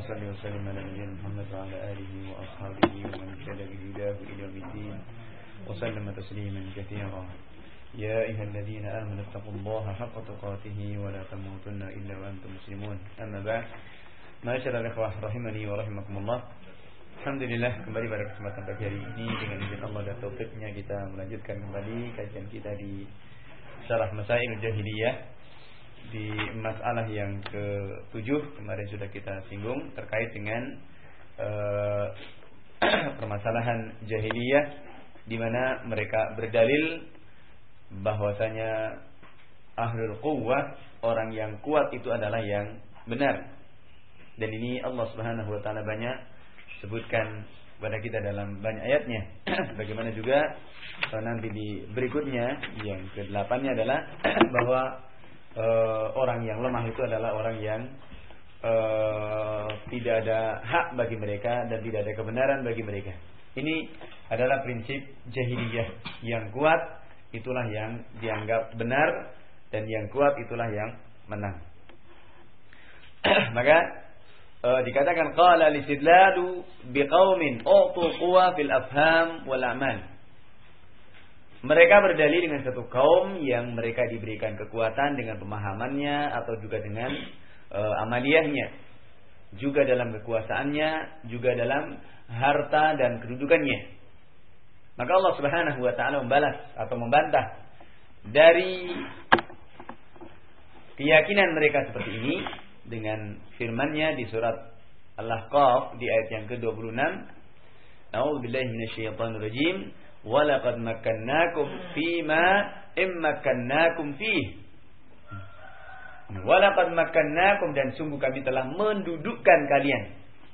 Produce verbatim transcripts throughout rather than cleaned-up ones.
وصل وسلم على نبينا محمد وعلى آله وأصحابه ومن اهتدى بهداه إلى يوم الدين وسلم تسليما كثيرا. يا أيها الذين آمنوا اتقوا الله حق تقاته ولا تموتن إلا وأنتم مسلمون. أما بعد، Ma'asyiral ikhwah rahimani wa rahimakumullah. Alhamdulillah, kembali pada kesempatan pagi hari ini dengan izin Allah dan taufiknya kita melanjutkan kembali kajian kita di Syarah Masail Jahiliyah di masalah yang ketujuh. Kemarin sudah kita singgung terkait dengan uh, permasalahan jahiliyah di mana mereka berdalil bahwasanya ahlul quwwah, orang yang kuat itu adalah yang benar. Dan ini Allah Subhanahu wa taala banyak sebutkan kepada kita dalam banyak ayatnya. Bagaimana juga nanti di berikutnya yang kedelapannya adalah bahwa e, orang yang lemah itu adalah orang yang e, tidak ada hak bagi mereka dan tidak ada kebenaran bagi mereka. Ini adalah prinsip jahiliyah. Yang kuat itulah yang dianggap benar dan yang kuat itulah yang menang. Maka Uh, dikatakan qala listidlalu biqaumin utu quwa fil afham wal a'mal. Mereka berdalil dengan satu kaum yang mereka diberikan kekuatan dengan pemahamannya atau juga dengan uh, amaliyahnya, juga dalam kekuasaannya, juga dalam harta dan kedudukannya. Maka Allah Subhanahu wa taala membalas atau membantah dari keyakinan mereka seperti ini dengan firman-Nya di surat Al-Ahqaf di ayat yang ke dua puluh enam. A'udzubillahi minasyaitonir rajim. Wa laqad makkannakum fima immakkannakum fihi. Wa laqad makkannakum, dan sungguh kami telah mendudukkan kalian.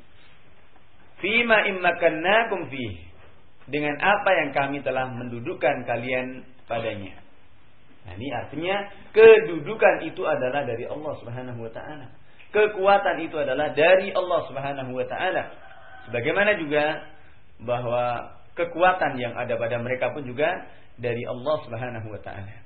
Fima immakkannakum fihi, dengan apa yang kami telah mendudukkan kalian padanya. Nah, ini artinya kedudukan itu adalah dari Allah Subhanahu wa taala. Kekuatan itu adalah dari Allah Subhanahu wa taala. Sebagaimana juga bahwa kekuatan yang ada pada mereka pun juga dari Allah Subhanahu wa taala.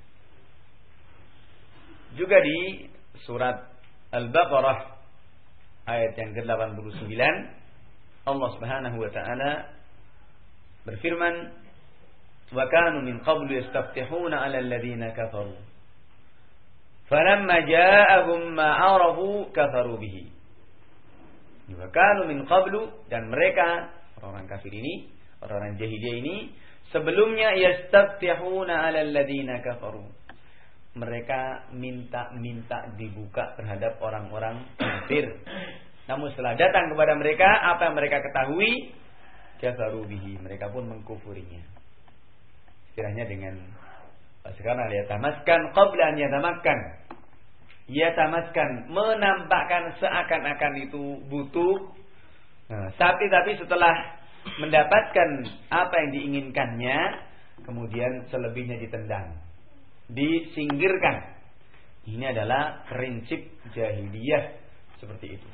Juga di surat Al-Baqarah ayat yang ke delapan puluh sembilan, Allah Subhanahu wa taala berfirman, "Wa kanu min qablu yastaftihuna 'ala alladziina kafaru. Falamma ja'ahum ma 'arafu kafaru bihi." Wa kanu min qablu, dan mereka orang-orang kafir ini, orang-orang jahiliyah ini sebelumnya yastaftihuna 'ala alladziina kafaru. Mereka minta-minta dibuka terhadap orang-orang kafir. Namun setelah datang kepada mereka apa yang mereka ketahui, kafaru bihi, mereka pun mengkufurinya. Istilahnya dengan sekarang yatamaskan qabla an yatamakkan. Yatamaskan, menampakkan seakan-akan itu butuh. Nah, tapi tapi setelah mendapatkan apa yang diinginkannya, kemudian selebihnya ditendang, disingkirkan. Ini adalah prinsip jahiliyah seperti itu.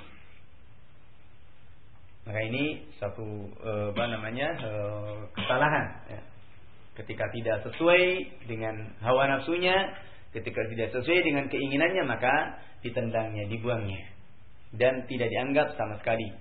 Maka ini satu apa namanya kesalahan, ya. Ketika tidak sesuai dengan hawa nafsunya, ketika tidak sesuai dengan keinginannya, maka ditendangnya, dibuangnya, dan tidak dianggap sama sekali.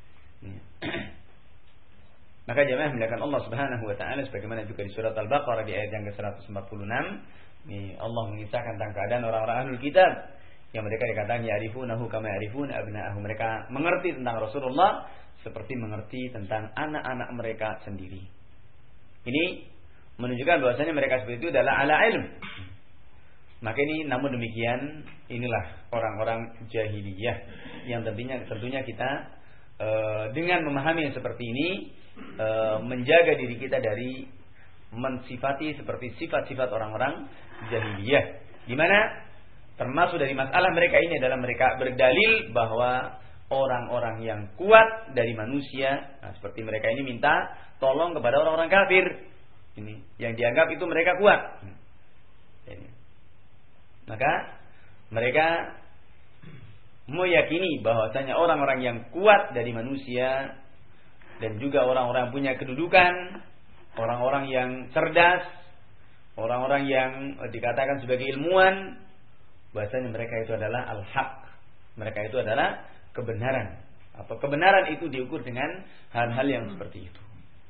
Maka jemaah melakukan Allah Subhanahu wa taala sebagaimana juga di surat Al-Baqarah di ayat yang ke seratus empat puluh enam, ini Allah mengisahkan tentang keadaan orang-orang ahlul kitab yang mereka dikatakan ya'rifunahu kama ya'rifun abna'ahum. Mereka mengerti tentang Rasulullah seperti mengerti tentang anak-anak mereka sendiri. Ini menunjukkan bahwasanya mereka seperti itu adalah ala ilm. Maka ini, namun demikian, inilah orang-orang jahiliyah yang tentunya tentunya kita e, dengan memahami yang seperti ini e, menjaga diri kita dari mensifati seperti sifat-sifat orang-orang jahiliyah, di mana termasuk dari masalah mereka ini adalah mereka berdalil bahwa orang-orang yang kuat dari manusia, nah, seperti mereka ini minta tolong kepada orang-orang kafir. Ini yang dianggap itu mereka kuat. Ini. Maka mereka meyakini bahwasanya orang-orang yang kuat dari manusia dan juga orang-orang punya kedudukan, orang-orang yang cerdas, orang-orang yang dikatakan sebagai ilmuwan, bahwasanya mereka itu adalah al-haq. Mereka itu adalah kebenaran. Atau kebenaran itu diukur dengan hal-hal yang seperti itu.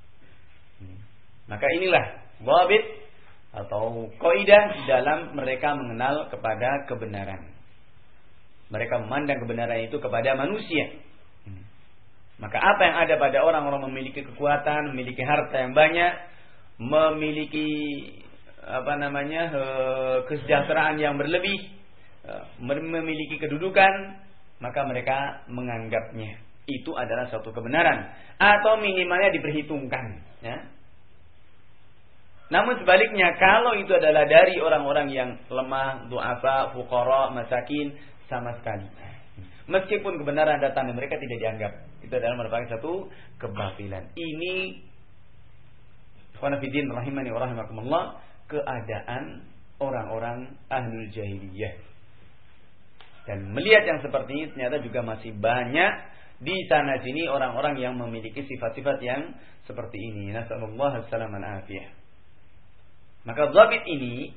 Maka inilah dhabit atau kaidah dalam mereka mengenal kepada kebenaran. Mereka memandang kebenaran itu kepada manusia. Maka apa yang ada pada orang-orang memiliki kekuatan, memiliki harta yang banyak, memiliki apa namanya kesejahteraan yang berlebih, memiliki kedudukan, maka mereka menganggapnya itu adalah suatu kebenaran atau minimalnya diperhitungkan, ya. Namun sebaliknya, kalau itu adalah dari orang-orang yang lemah, du'afa, fuqara, masakin, sama sekali, meskipun kebenaran datang mereka tidak dianggap. Itu adalah merupakan satu kebatilan. Ini ikhwan fillah rahimani wa rahimakumullah, keadaan orang-orang ahlul jahiliyah. Dan melihat yang seperti ini ternyata juga masih banyak di sana sini orang-orang yang memiliki sifat-sifat yang seperti ini. Nasallallahu alaihi wasallam al-afiyah. Maka dhabit ini,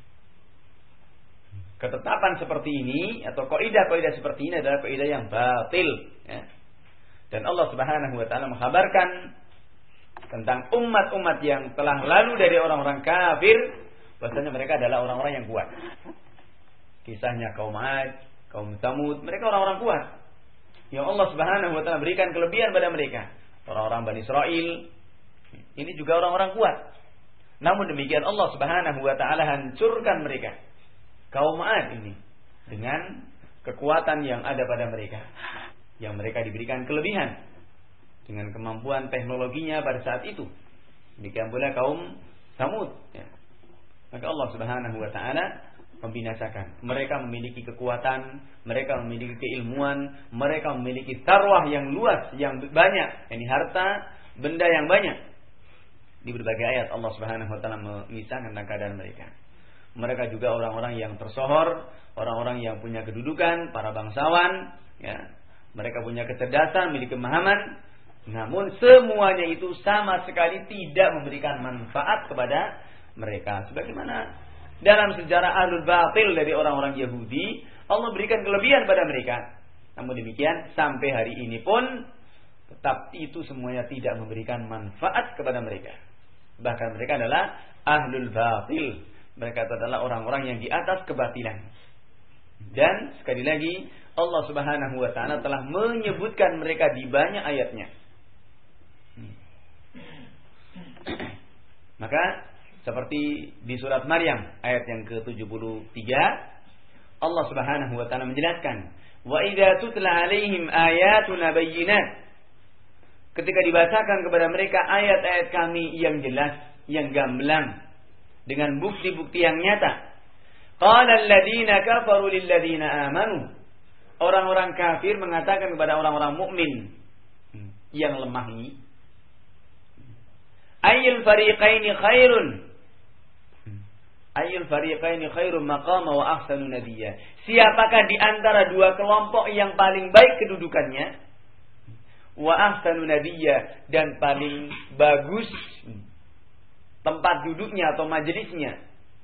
ketetapan seperti ini atau kaidah-kaidah seperti ini adalah kaidah yang batil, ya. Dan Allah Subhanahu wa taala mengkhabarkan tentang umat-umat yang telah lalu dari orang-orang kafir, bahwasanya mereka adalah orang-orang yang kuat. Kisahnya kaum 'Ad, kaum Tsamud, mereka orang-orang kuat yang Allah Subhanahu wa taala berikan kelebihan pada mereka. Orang-orang Bani Israel ini juga orang-orang kuat. Namun demikian Allah Subhanahu wa taala hancurkan mereka. Kaum 'Ad ini dengan kekuatan yang ada pada mereka, yang mereka diberikan kelebihan dengan kemampuan teknologinya pada saat itu. Demikian pula kaum Tsamud, ya. Maka Allah Subhanahu wa taala membinasakan. Mereka memiliki kekuatan, mereka memiliki keilmuan, mereka memiliki tarwah yang luas, yang banyak, yakni harta, benda yang banyak. Di berbagai ayat Allah Subhanahu wa taala mengisahkan tentang keadaan mereka. Mereka juga orang-orang yang tersohor, orang-orang yang punya kedudukan, para bangsawan, ya. Mereka punya kecerdasan, memiliki pemahaman. Namun semuanya itu sama sekali tidak memberikan manfaat kepada mereka. Sebagaimana dalam sejarah ahlul batil dari orang-orang Yahudi, Allah berikan kelebihan pada mereka. Namun demikian sampai hari ini pun tetap itu semuanya tidak memberikan manfaat kepada mereka. Bahkan mereka adalah ahlul batil. Mereka adalah orang-orang yang di atas kebatilan. Dan sekali lagi Allah Subhanahu wa taala telah menyebutkan mereka di banyak ayatnya. Maka seperti di surat Maryam ayat yang ke tujuh puluh tiga, Allah Subhanahu wa taala menjelaskan, "Wa idza tutla 'alaihim ayatuna bayyinat." Ketika dibacakan kepada mereka ayat-ayat kami yang jelas, yang gamblang, dengan bukti-bukti yang nyata. Qala alladziina kafaru lil ladziina aamanu. Orang-orang kafir mengatakan kepada orang-orang mukmin yang lemah ini, ayyul fariqaini khairun? Ayyul fariqaini khairun maqama wa ahsanu nabiyya. Siapakah di antara dua kelompok yang paling baik kedudukannya? Wa ahsanu nabiyya, dan paling bagus tempat duduknya atau majelisnya.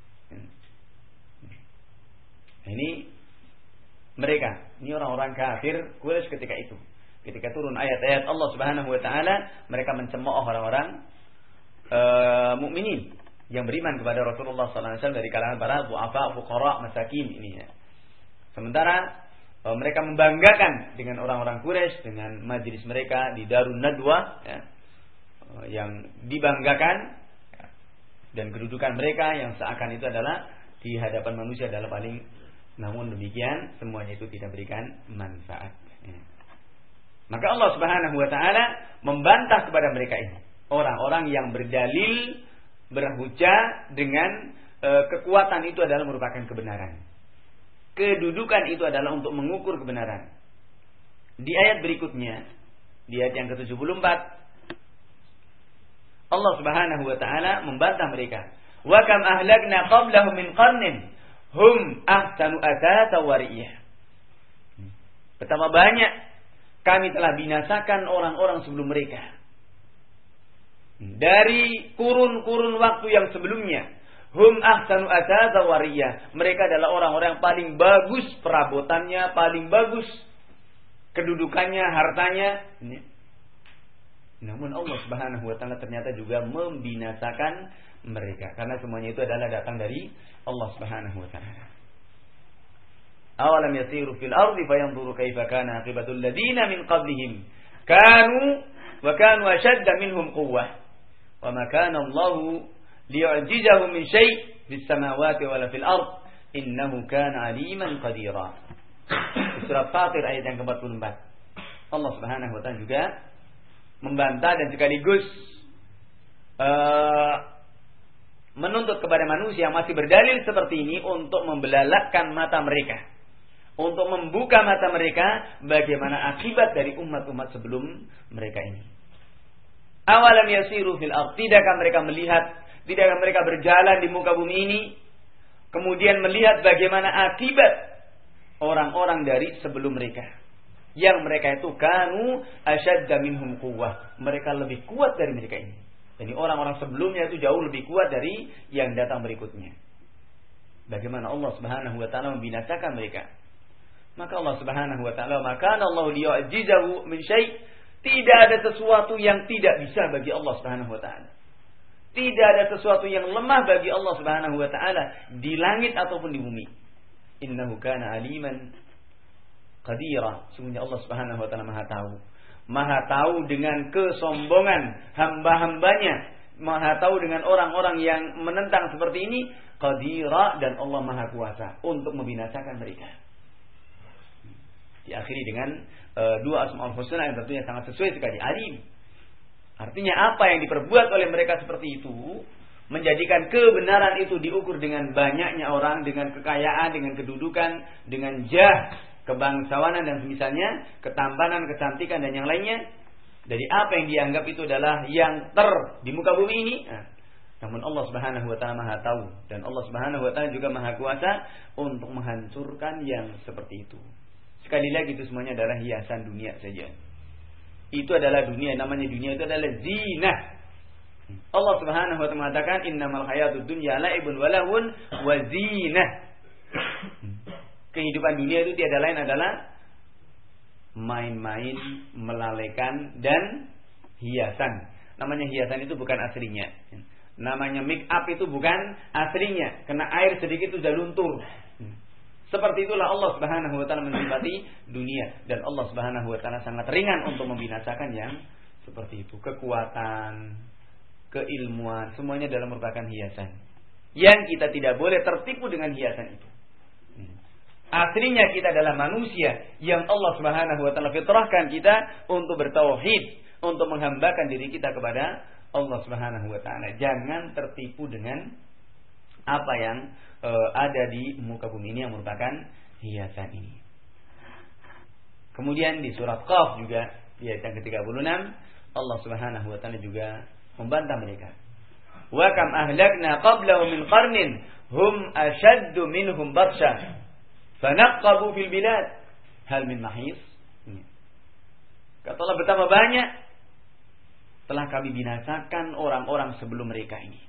Ini mereka, ini orang-orang kafir Quraisy ketika itu. Ketika turun ayat-ayat Allah Subhanahu wa taala, mereka mencemooh orang-orang uh, mukminin yang beriman kepada Rasulullah sallallahu alaihi wasallam dari kalangan para du'afa, fuqara, masakin ini, ya. Sementara uh, mereka membanggakan dengan orang-orang Quraisy, dengan majelis mereka di Darun Nadwa, ya, uh, yang dibanggakan, ya, dan kedudukan mereka yang seakan itu adalah di hadapan manusia adalah paling. Namun demikian semuanya itu tidak berikan manfaat, ya. Maka Allah Subhanahu wa taala membantah kepada mereka ini, orang-orang yang berdalil, berhujjah dengan e, kekuatan itu adalah merupakan kebenaran. Kedudukan itu adalah untuk mengukur kebenaran. Di ayat berikutnya, di ayat yang ke tujuh puluh empat, Allah Subhanahu wa taala membantah mereka. Wa kam ahlakna qablahum min qarnin hum ahsanu athata wa riyah. Betapa banyak kami telah binasakan orang-orang sebelum mereka dari kurun-kurun waktu yang sebelumnya. Hum ahsanu athata wa riyah. Mereka adalah orang-orang yang paling bagus perabotannya, paling bagus kedudukannya, hartanya. Namun Allah Subhanahu wa taala ternyata juga membinasakan mereka karena semuanya itu adalah datang dari Allah Subhanahu wa taala. Awalam yasiru fil ardi fayanzuru kaifa kana aqibatul ladina min qablihim kanu wa kanu ashadda minhum quwwah wa ma kana Allah liyu'jizahu min syai' fis samawati wala fil ard innahu kana aliman qadira. Surat Fatir ayat yang keempat puluh empat. Allah Subhanahu wa taala juga membantah dan sekaligus uh, menuntut kepada manusia yang masih berdalil seperti ini untuk membelalakkan mata mereka, untuk membuka mata mereka bagaimana akibat dari umat-umat sebelum mereka ini. Awalam yasiru fil ardh, tidakkah mereka melihat, tidakkah mereka berjalan di muka bumi ini kemudian melihat bagaimana akibat orang-orang dari sebelum mereka, yang mereka itu kanu asyadda minhum quwwah, mereka lebih kuat dari mereka ini. Jadi orang-orang sebelumnya itu jauh lebih kuat dari yang datang berikutnya. Bagaimana Allah Subhanahu wa taala membinasakan mereka? Maka Allah Subhanahu wa taala, maka Allah liyu'jizahu min syai', tidak ada sesuatu yang tidak bisa bagi Allah Subhanahu wa taala. Tidak ada sesuatu yang lemah bagi Allah Subhanahu wa taala di langit ataupun di bumi. Innahu kana aliman qadira. Sungguhnya Allah Subhanahu wa taala Maha tahu. Maha tahu dengan kesombongan hamba-hambanya. Maha tahu dengan orang-orang yang menentang seperti ini. Qadira, dan Allah Maha kuasa untuk membinasakan mereka. Diakhiri dengan uh, dua Asmaul Husna yang tentunya sangat sesuai sekali. Alim. Artinya apa yang diperbuat oleh mereka seperti itu, menjadikan kebenaran itu diukur dengan banyaknya orang, dengan kekayaan, dengan kedudukan, dengan jah, kebangsawanan dan semisalnya, ketampanan, kecantikan dan yang lainnya. Dari apa yang dianggap itu adalah yang ter di muka bumi ini. Nah, namun Allah Subhanahu wa taala Maha tahu, dan Allah Subhanahu wa taala juga Maha kuasa untuk menghancurkan yang seperti itu. Sekali lagi, itu semuanya adalah hiasan dunia saja. Itu adalah dunia, namanya dunia itu adalah zinah. Allah Subhanahu wa taala mengatakan innamal hayatud dunya la'ibun wa lahun wa zinah. Kehidupan dunia itu tiada lain adalah main-main, melalaikan dan hiasan. Namanya hiasan itu bukan aslinya. Namanya make up itu bukan aslinya. Kena air sedikit itu sudah luntur. Seperti itulah Allah Subhanahu wa taala mensifati dunia, dan Allah Subhanahu wa taala sangat ringan untuk membinasakan yang seperti itu. Kekuatan, keilmuan, semuanya dalam merupakan hiasan. Yang kita tidak boleh tertipu dengan hiasan itu. Aslinya kita adalah manusia yang Allah Subhanahu wa taala fitrahkan kita untuk bertauhid, untuk menghambakan diri kita kepada Allah Subhanahu wa taala. Jangan tertipu dengan apa yang uh, ada di muka bumi ini yang merupakan hiasan ini. Kemudian di surat Qaf juga di ayat yang ke tiga puluh enam, Allah Subhanahu wa taala juga membantah mereka. Wa kam ahlakna qablahum min qarnin hum ashaddu minhum batsha fanaqabu fil bilad hal min mahis. Kata Allah, betapa banyak telah kami binasakan orang-orang sebelum mereka ini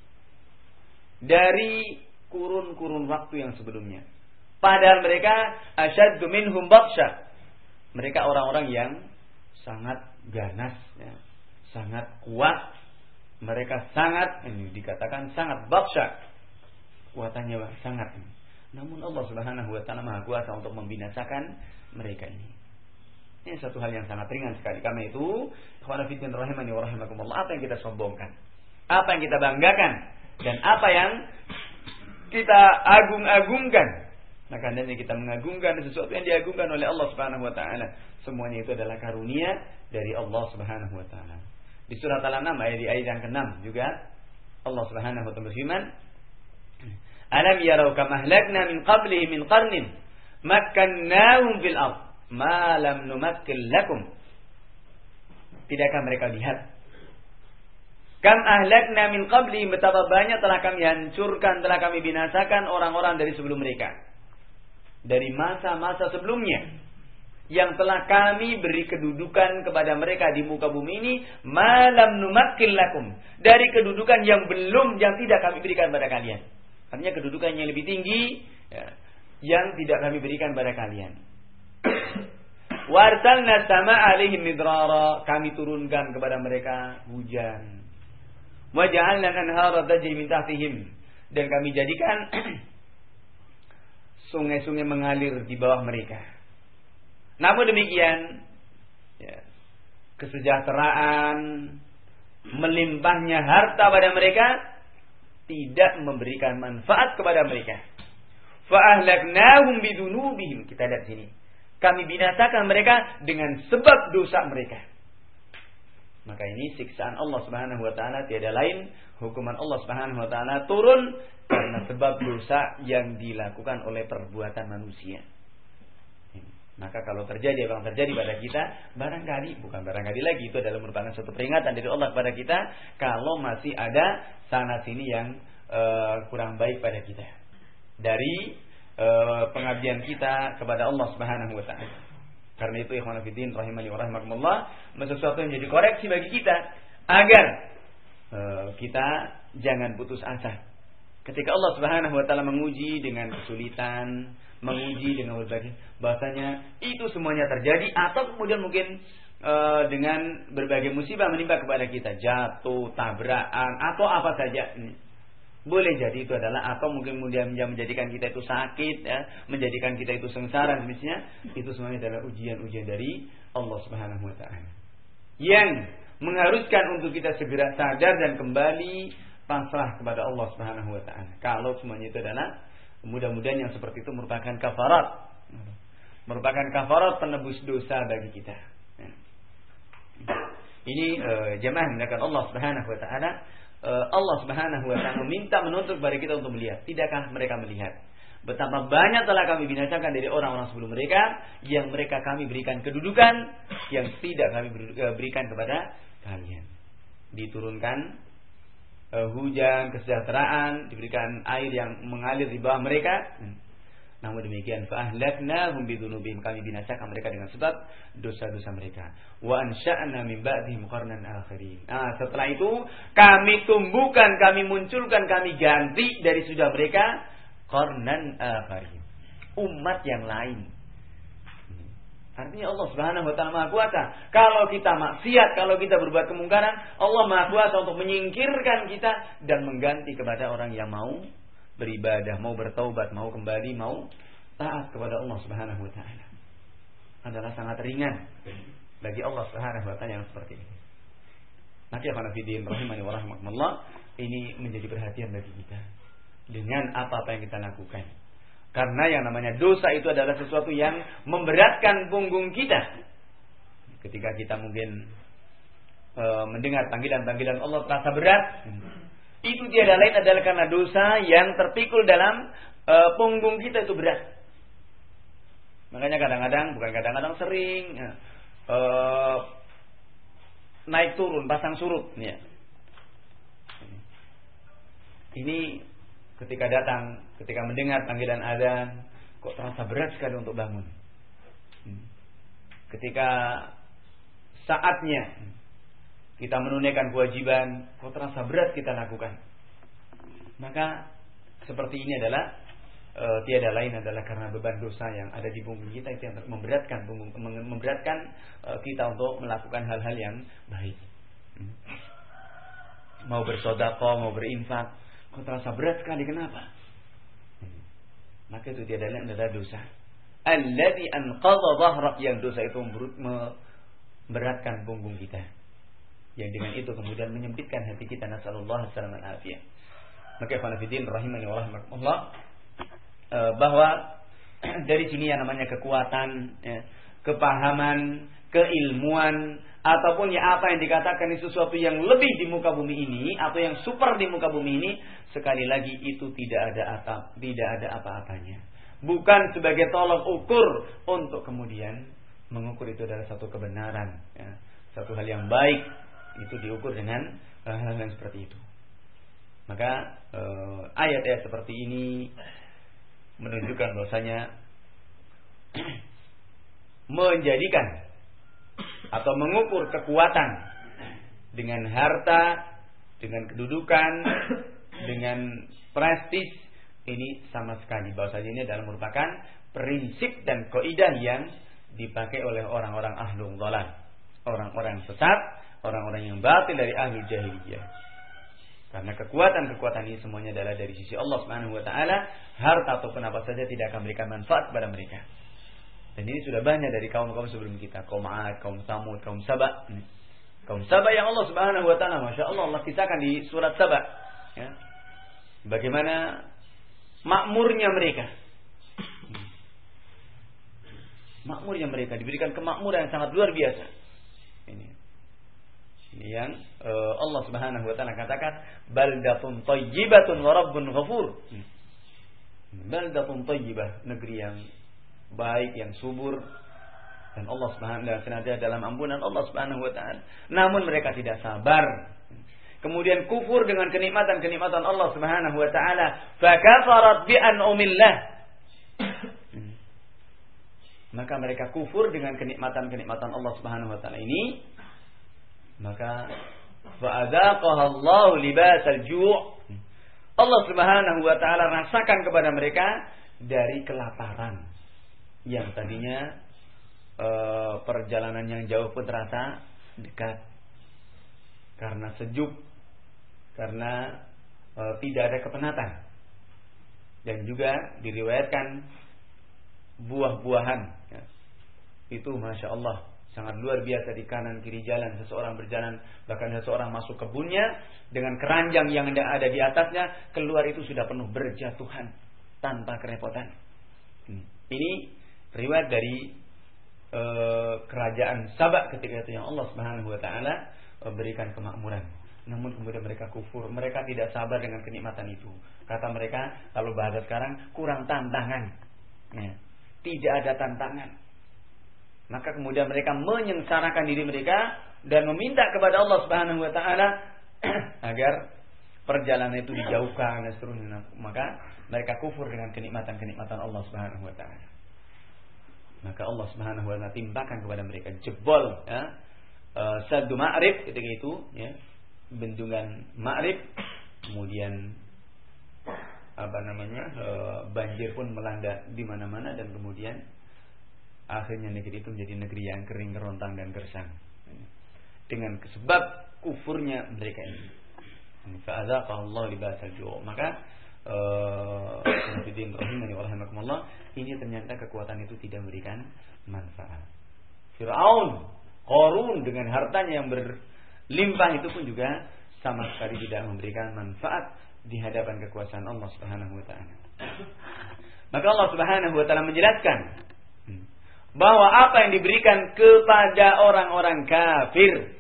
dari kurun-kurun waktu yang sebelumnya. Padahal mereka asyaddu minhum batsha. Mereka orang-orang yang sangat ganas, ya, sangat kuat. Mereka sangat, ini dikatakan sangat batsha. Kuatannya sangat. Namun Allah Subhanahu wa taala Maha kuasa untuk membinasakan mereka ini. Ini satu hal yang sangat ringan sekali. Karena itu, ikhwan fillah rahimani wa rahimakumullah, apa yang kita sombongkan? Apa yang kita banggakan? Dan apa yang kita agung-agungkan? Maka hendaknya kita mengagungkan sesuatu yang diagungkan oleh Allah Subhanahu wa taala. Semuanya itu adalah karunia dari Allah Subhanahu wa taala. Di surat Al-An'am ayat di ayat yang keenam juga Allah Subhanahu wa taala berfirman, "Alam yarau kama ahlakna min qablihim min qarnin makkannahum fil ardh ma lam numakkil lakum." Tidakkah mereka lihat kam ahlakna min qablihim, betapa banyak telah kami hancurkan, telah kami binasakan orang-orang dari sebelum mereka, dari masa-masa sebelumnya, yang telah kami beri kedudukan kepada mereka di muka bumi ini, malam numakkil lakum, dari kedudukan yang belum, yang tidak kami berikan pada kalian. Artinya kedudukan yang lebih tinggi, ya, yang tidak kami berikan pada kalian. Warsalna sama alaihim midrara, kami turunkan kepada mereka hujan. Wa ja'alna anhara tajri min tahtihim, dan kami jadikan sungai-sungai mengalir di bawah mereka. Namun demikian, ya, kesejahteraan, melimpahnya harta pada mereka tidak memberikan manfaat kepada mereka. Fa ahlaknahum bidunubihim. Kita lihat sini. Kami binasakan mereka dengan sebab dosa mereka. Maka ini siksaan Allah Subhanahu wa taala tiada lain, hukuman Allah Subhanahu wa taala turun karena sebab dosa yang dilakukan oleh perbuatan manusia. Maka kalau terjadi apa yang terjadi pada kita, barangkali, bukan barangkali lagi, itu adalah merupakan suatu peringatan dari Allah kepada kita kalau masih ada sana sini yang uh, kurang baik pada kita dari uh, pengabdian kita kepada Allah Subhanahu wa taala. Karena itu ikhwan fillah rahimani wa rahimakumullah, sesuatu yang menjadi koreksi bagi kita agar uh, kita jangan putus asa. Ketika Allah Subhanahu wa taala menguji dengan kesulitan, menguji dengan berbagai, bahasanya itu semuanya terjadi atau kemudian mungkin e, dengan berbagai musibah menimpa kepada kita, jatuh, tabrakan atau apa saja. Boleh jadi itu adalah atau mungkin kemudian menjadikan kita itu sakit, ya, menjadikan kita itu sengsara, misalnya itu semuanya adalah ujian-ujian dari Allah Subhanahu wa taala yang mengharuskan untuk kita segera sadar dan kembali pasrah kepada Allah Subhanahu wa taala. Kalau semuanya itu adalah, mudah-mudahan yang seperti itu merupakan kafarat, merupakan kafarat penebus dosa bagi kita. Ini uh, jemaah mendengarkan Allah Subhanahu wa taala. Uh, Allah Subhanahu wa taala meminta, menuntut kepada kita untuk melihat. Tidakkah mereka melihat betapa banyak telah kami binasakan dari orang-orang sebelum mereka, yang mereka kami berikan kedudukan yang tidak kami berikan kepada kalian. Diturunkan Uh, hujan, kesejahteraan, diberikan air yang mengalir di bawah mereka. Hmm. Namun demikian, fa ahlaknahum bidunubihim, kami binasakan mereka dengan sebab dosa-dosa mereka. Wa ansha'na min ba'dihim qarnan akharin. Nah, setelah itu kami tumbuhkan, kami munculkan, kami ganti dari sudah mereka qarnan akharin, umat yang lain. Artinya Allah Subhanahu wa taala Maha Kuasa. Kalau kita maksiat, kalau kita berbuat kemungkaran, Allah Maha Kuasa untuk menyingkirkan kita dan mengganti kepada orang yang mau beribadah, mau bertaubat, mau kembali, mau taat kepada Allah Subhanahu wa taala. Adalah sangat ringan bagi Allah Subhanahu wa taala yang seperti ini. Maka ya khonafidin rahimani wa rahimakumullah, ini menjadi perhatian bagi kita dengan apa-apa yang kita lakukan. Karena yang namanya dosa itu adalah sesuatu yang memberatkan punggung kita. Ketika kita mungkin e, mendengar panggilan-panggilan Allah terasa berat, itu tiada lain adalah karena dosa yang terpikul dalam e, punggung kita itu berat. Makanya kadang-kadang, bukan kadang-kadang sering e, naik turun, pasang surut. Ya. Ini ketika datang, ketika mendengar panggilan azan, kok terasa berat sekali untuk bangun. Ketika saatnya kita menunaikan kewajiban, kok terasa berat kita lakukan. Maka seperti ini adalah e, tiada lain adalah karena beban dosa yang ada di punggung kita itu yang memberatkan punggung, memberatkan e, kita untuk melakukan hal-hal yang baik. Mau bersedekah, mau berinfak, kok terasa berat sekali, kenapa? Maka itu tiada lain adalah dosa. Alladzi anqadha dhahrak, yang dosa itu memberatkan punggung kita. Yang dengan itu kemudian menyempitkan hati kita, nasallallahu alaihi wasallam. Maka khonafidin rahimani wa rahimakumullah, bahwa dari sini yang namanya kekuatan, ya, kepahaman, keilmuan, ataupun ya apa yang dikatakan ini sesuatu yang lebih di muka bumi ini atau yang super di muka bumi ini, sekali lagi itu tidak ada atap, tidak ada apa-apanya. Bukan sebagai tolok ukur untuk kemudian mengukur itu adalah satu kebenaran, ya, satu hal yang baik, itu diukur dengan hal-hal yang seperti itu. Maka eh, ayat-ayat seperti ini menunjukkan bahwasanya menjadikan atau mengukur kekuatan dengan harta, dengan kedudukan, dengan prestis, ini sama sekali bahwasanya ini adalah merupakan prinsip dan kaidah yang dipakai oleh orang-orang ahlul dhalal, orang-orang sesat, orang-orang yang batil dari ahlul jahiliyah. Karena kekuatan-kekuatan ini semuanya adalah dari sisi Allah Subhanahu wa taala, harta ataupun apa saja tidak akan memberikan manfaat kepada mereka. Dan ini sudah banyak dari kaum-kaum sebelum kita, kaum 'Ad, kaum Tsamud, kaum Saba. Kaum Saba yang Allah Subhanahu wa taala, Masya Allah, Allah kisahkan di surat Saba, ya. Bagaimana makmurnya mereka. Makmurnya mereka diberikan kemakmuran yang sangat luar biasa. Ini, ini yang uh, Allah Subhanahu wa taala katakan, baldatun thayyibatun wa rabbun ghafur. Baldatun thayyibah, negeri yang baik, yang subur, dan Allah Subhanahu wa taala senantiasa dalam ampunan Allah Subhanahu wa taala. Namun mereka tidak sabar. Kemudian kufur dengan kenikmatan-kenikmatan Allah Subhanahu wa taala, fa kafarat bi an'umillah. Maka mereka kufur dengan kenikmatan-kenikmatan Allah Subhanahu wa taala ini, maka fa adzaqaha Allahu libasal ju'. Allah Subhanahu wa taala rasakan kepada mereka dari kelaparan yang tadinya e, perjalanan yang jauh pun terasa dekat karena sejuk, karena e, tidak ada kepenatan. Dan juga diriwayatkan buah-buahan, ya, itu Masya Allah sangat luar biasa. Di kanan kiri jalan seseorang berjalan, bahkan seseorang masuk kebunnya dengan keranjang yang ada di atasnya, keluar itu sudah penuh berjatuhan tanpa kerepotan. Ini riwayat dari e, kerajaan Saba ketika itu yang Allah Subhanahu wa taala e, berikan kemakmuran. Namun kemudian mereka kufur, mereka tidak sabar dengan kenikmatan itu. Kata mereka, kalau bahasa sekarang, kurang tantangan, ya, tidak ada tantangan. Maka kemudian mereka menyengsarakan diri mereka dan meminta kepada Allah Subhanahu wa taala agar perjalanan itu dijauhkan dan seterusnya. Maka mereka kufur dengan kenikmatan-kenikmatan Allah Subhanahu wa taala. Maka Allah Subhanahu wa taala timpakan kepada mereka jebol, ya, uh, Saddu Ma'rib ketika itu, ya, bendungan Ma'rib, kemudian apa namanya, uh, banjir pun melanda di mana-mana, dan kemudian akhirnya negeri itu menjadi negeri yang kering, kerontang dan gersang dengan sebab kufurnya mereka ini. Fa adzaqahu Allah libasal ju'. Maka uh, rahimani wa rahimakumullah, ini ternyata kekuatan itu tidak memberikan manfaat. Firaun, Qarun dengan hartanya yang berlimpah itu pun juga sama sekali tidak memberikan manfaat di hadapan kekuasaan Allah Subhanahu wa taala. Maka Allah Subhanahu wa taala menjelaskan bahwa apa yang diberikan kepada orang-orang kafir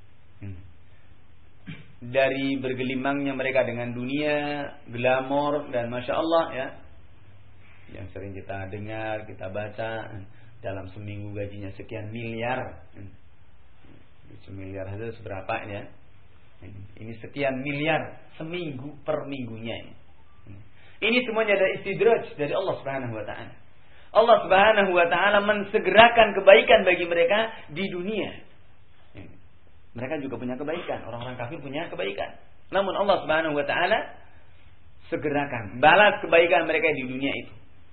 dari bergelimangnya mereka dengan dunia, glamor, dan Masya Allah, ya, yang sering kita dengar, kita baca, dalam seminggu gajinya sekian miliar. Semiliar saja seberapa, ya? Ini sekian miliar seminggu per minggunya. Ini semuanya ada istidraj dari Allah Subhanahu wa taala. Allah Subhanahu wa taala mensegerakan kebaikan bagi mereka di dunia. Mereka juga punya kebaikan, orang-orang kafir punya kebaikan. Namun Allah Subhanahu wa taala segerakan balas kebaikan mereka di dunia itu.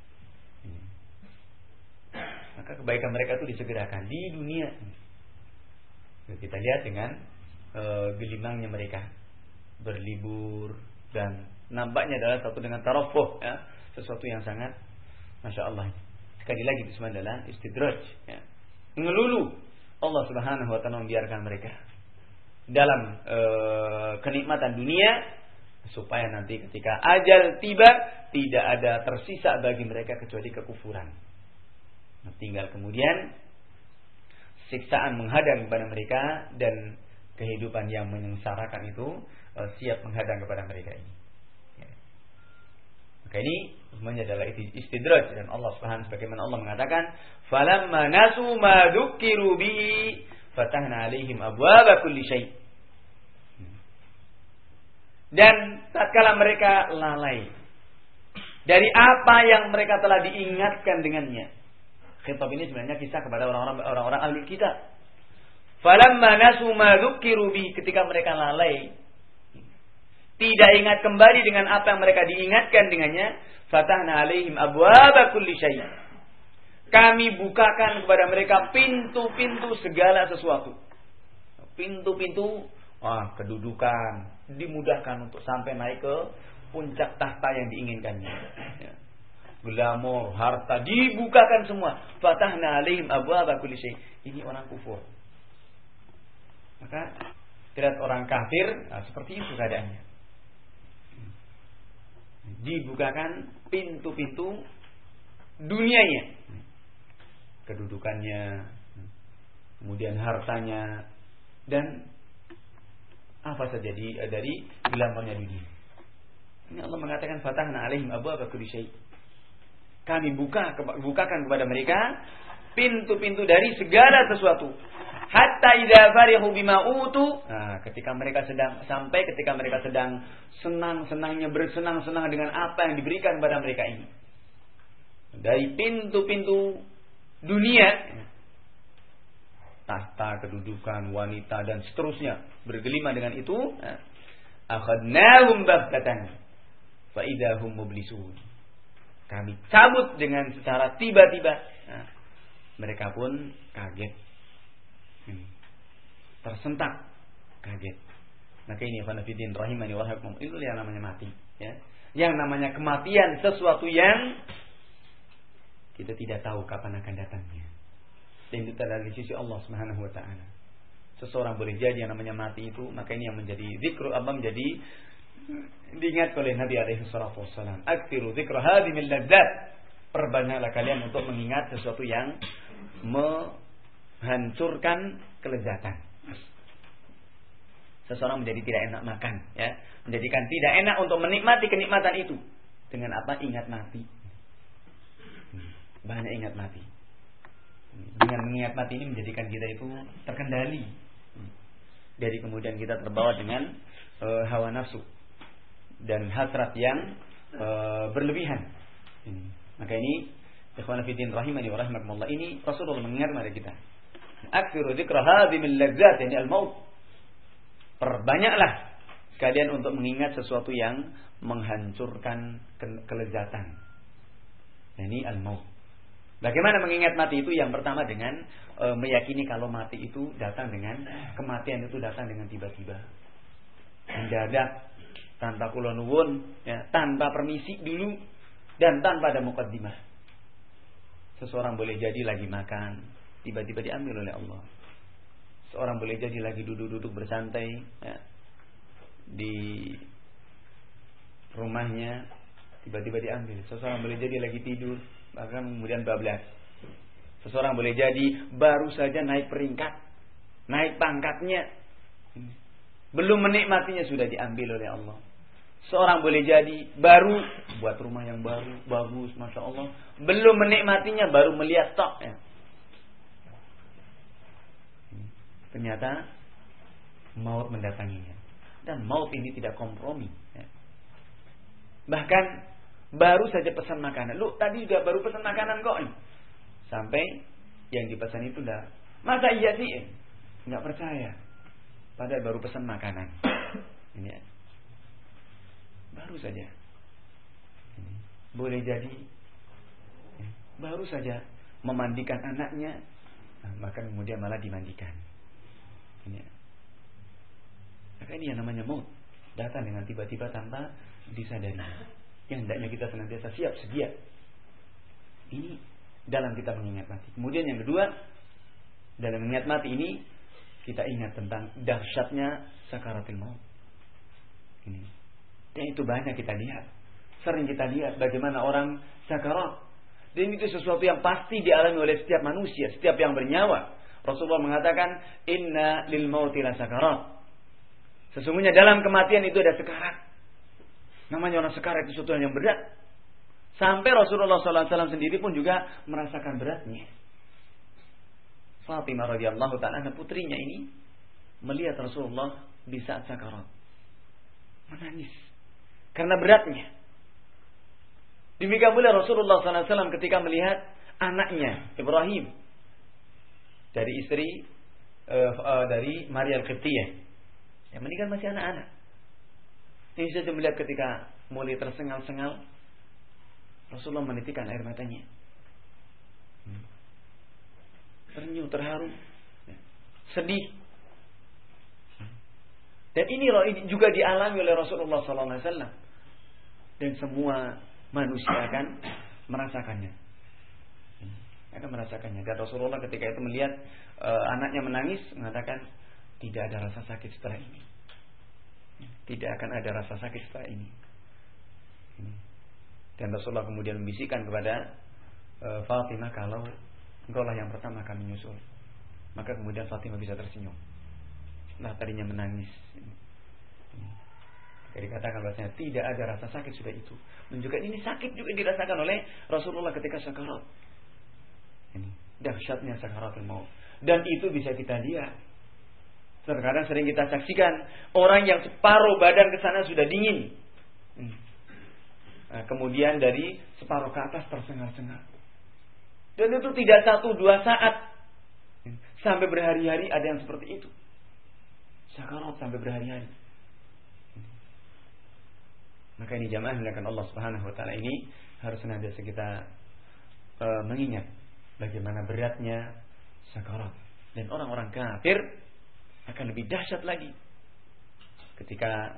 Maka kebaikan mereka itu disegerakan di dunia. Kita lihat dengan e, gelimangnya mereka berlibur, dan nampaknya adalah satu dengan tarafuh, ya, sesuatu yang sangat Masya Allah. Sekali lagi itu semua adalah istidraj, ya, ngelulu. Allah Subhanahu wa taala membiarkan mereka dalam e, kenikmatan dunia supaya nanti ketika ajal tiba tidak ada tersisa bagi mereka kecuali kekufuran. Nah, tinggal kemudian siksaan menghadang kepada mereka, dan kehidupan yang menyengsarakan itu e, siap menghadang kepada mereka ini. Ya. Maka ini semuanya adalah istidraj, dan Allah Subhanahu sebagaimana Allah mengatakan, "Falamma nasu ma dzukiru bihi fatahna 'alaihim abwaaba kulli syai'." Dan tatkala mereka lalai dari apa yang mereka telah diingatkan dengannya. Khitab ini sebenarnya kisah kepada orang-orang orang-orang ahli kitab. Falamma nasu ma dzukiru bihi, ketika mereka lalai, tidak ingat kembali dengan apa yang mereka diingatkan dengannya, fatahna 'alaihim abwaaba kulli syai'. kami bukakan kepada mereka pintu-pintu segala sesuatu. Pintu-pintu, wah, kedudukan, dimudahkan untuk sampai naik ke puncak tahta yang diinginkannya. Ya. Glamor, harta, dibukakan semua. Fatahna alaihim abwaaba kulli syai'. Ini orang kufur. Maka lihat orang kafir, nah, seperti itu keadaannya. Dibukakan pintu-pintu dunianya, kedudukannya, kemudian hartanya, dan apa saja di, dari glamornya dunia. Ini Allah mengatakan fatahna alaihim abwaaba kulli syai'. Kami buka bukakan kepada mereka pintu-pintu dari segala sesuatu. Hatta idza farihu bima utu. Nah, ketika mereka sedang sampai ketika mereka sedang senang-senangnya bersenang-senang dengan apa yang diberikan kepada mereka ini. Dari pintu-pintu dunia, tahta, kedudukan, wanita dan seterusnya, bergelima dengan itu, akhadnahum baghtatan fa idahum mublisun. Kami cabut dengan secara tiba-tiba. Nah, mereka pun kaget. Hmm. Tersentak, kaget. Maka ini fanafidin rahimani wa rahmakum, itu yang namanya mati, ya. Yang namanya kematian, sesuatu yang kita tidak tahu kapan akan datangnya. Dan itu adalah di sisi Allah Subhanahu wa taala. Seseorang boleh jadi yang namanya mati itu, maka ini yang menjadi zikru apa menjadi diingat oleh Nabi alaihi salatu wassalam. Aktsiru dzikra hadhimil ladzat. Perbanyaklah kalian untuk mengingat sesuatu yang menghancurkan kelezatan. Seseorang menjadi tidak enak makan, ya, menjadikan tidak enak untuk menikmati kenikmatan itu. Dengan apa? Ingat mati. Banyak ingat mati. Dengan mengingat mati ini menjadikan kita itu terkendali. Dari kemudian kita terbawa dengan uh, hawa nafsu dan hasrat yang uh, berlebihan. Ini. Maka ini ikhwan fillah rahimani wa rahimakumullah, ini Rasulullah mengingatkan kepada kita. Aktsiru dzikra hadhimil ladzat, yani al-maut. Perbanyaklah kalian untuk mengingat sesuatu yang menghancurkan ke- kelezatan. Yani al-maut. Bagaimana mengingat mati itu? Yang pertama dengan e, meyakini kalau mati itu datang dengan kematian itu datang dengan tiba-tiba, mendadak, tanpa kula nuwun, ya, tanpa permisi dulu dan tanpa ada muqaddimah. Seseorang boleh jadi lagi makan, tiba-tiba diambil oleh Allah. Seorang boleh jadi lagi duduk-duduk bersantai, ya, di rumahnya, tiba-tiba diambil. Seseorang boleh jadi lagi tidur, bahkan kemudian bablas. Seseorang boleh jadi baru saja naik peringkat, naik pangkatnya, belum menikmatinya sudah diambil oleh Allah. Seorang boleh jadi baru buat rumah yang baru, bagus, masya Allah, belum menikmatinya baru melihat stoknya, ternyata maut mendatanginya. Dan maut ini tidak kompromi, ya. Bahkan baru saja pesan makanan. Lu tadi juga baru pesan makanan kok. Sampai yang dipesan itu udah, masa iya sih? Enggak percaya. Padahal baru pesan makanan. Ini ya. Baru saja. Ini. Boleh jadi ya, baru saja memandikan anaknya, nah, maka kemudian malah dimandikan. Ini ya. Maka ini yang namanya maut, datang dengan tiba-tiba tanpa disadari. Yang hendaknya kita senantiasa siap sedia. Ini dalam kita mengingat mati. Kemudian yang kedua, dalam mengingat mati ini kita ingat tentang dahsyatnya sakaratul maut. Ini. Dan itu banyak kita lihat. Sering kita lihat bagaimana orang sakarat. Dan itu sesuatu yang pasti dialami oleh setiap manusia, setiap yang bernyawa. Rasulullah mengatakan, inna lil mauti la sakarat. Sesungguhnya dalam kematian itu ada sekarat. Namanya orang sekarat itu sesuatu yang berat. Sampai Rasulullah sallallahu alaihi wasallam sendiri pun juga merasakan beratnya. Fatimah radhiyallahu ta'ala, putrinya ini melihat Rasulullah di saat sakarat, menangis karena beratnya. Demikian pula Rasulullah sallallahu alaihi wasallam ketika melihat anaknya Ibrahim dari istri uh, uh, dari Maria Al-Qibtiyah, yang menikah masih anak-anak. Ini saja melihat ketika mulai tersengal-sengal, Rasulullah menitikkan air matanya. Ternyuh, terharu, sedih. Dan ini loh, ini juga dialami oleh Rasulullah sallallahu alaihi wasallam. Dan semua manusia akan merasakannya. Akan merasakannya. Dan Rasulullah ketika itu melihat uh, anaknya menangis, mengatakan tidak ada rasa sakit setelah ini. Tidak akan ada rasa sakit setelah ini. Dan Rasulullah kemudian membisikkan kepada uh, Fatimah, kalau engkaulah yang pertama kami nyusul. Maka kemudian Fatimah bisa tersenyum. Nah, tadinya menangis. Jadi dikatakan bahasanya tidak ada rasa sakit sudah itu. Menunjukkan ini sakit juga dirasakan oleh Rasulullah ketika sakarat. Ini dahsyatnya sakaratul maut. Dan itu bisa kita lihat. Terkadang sering kita saksikan orang yang separuh badan ke sana sudah dingin. Nah, kemudian dari separuh ke atas tersengal-sengal. Dan itu tidak satu dua saat. Sampai berhari-hari ada yang seperti itu. Sakarat sampai berhari-hari. Maka ini jamaah dimuliakan Allah Subhanahu wa taala, ini harus senantiasa kita uh, mengingat bagaimana beratnya sakarat. Dan orang-orang kafir akan lebih dahsyat lagi ketika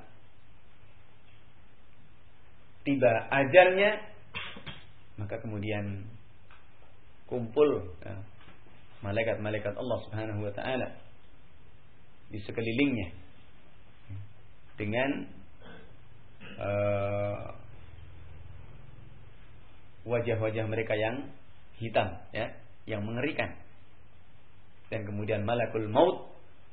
tiba ajalnya, maka kemudian kumpul ya, malaikat-malaikat Allah Subhanahu wa taala di sekelilingnya dengan uh, wajah-wajah mereka yang hitam ya, yang mengerikan. Dan kemudian malakul maut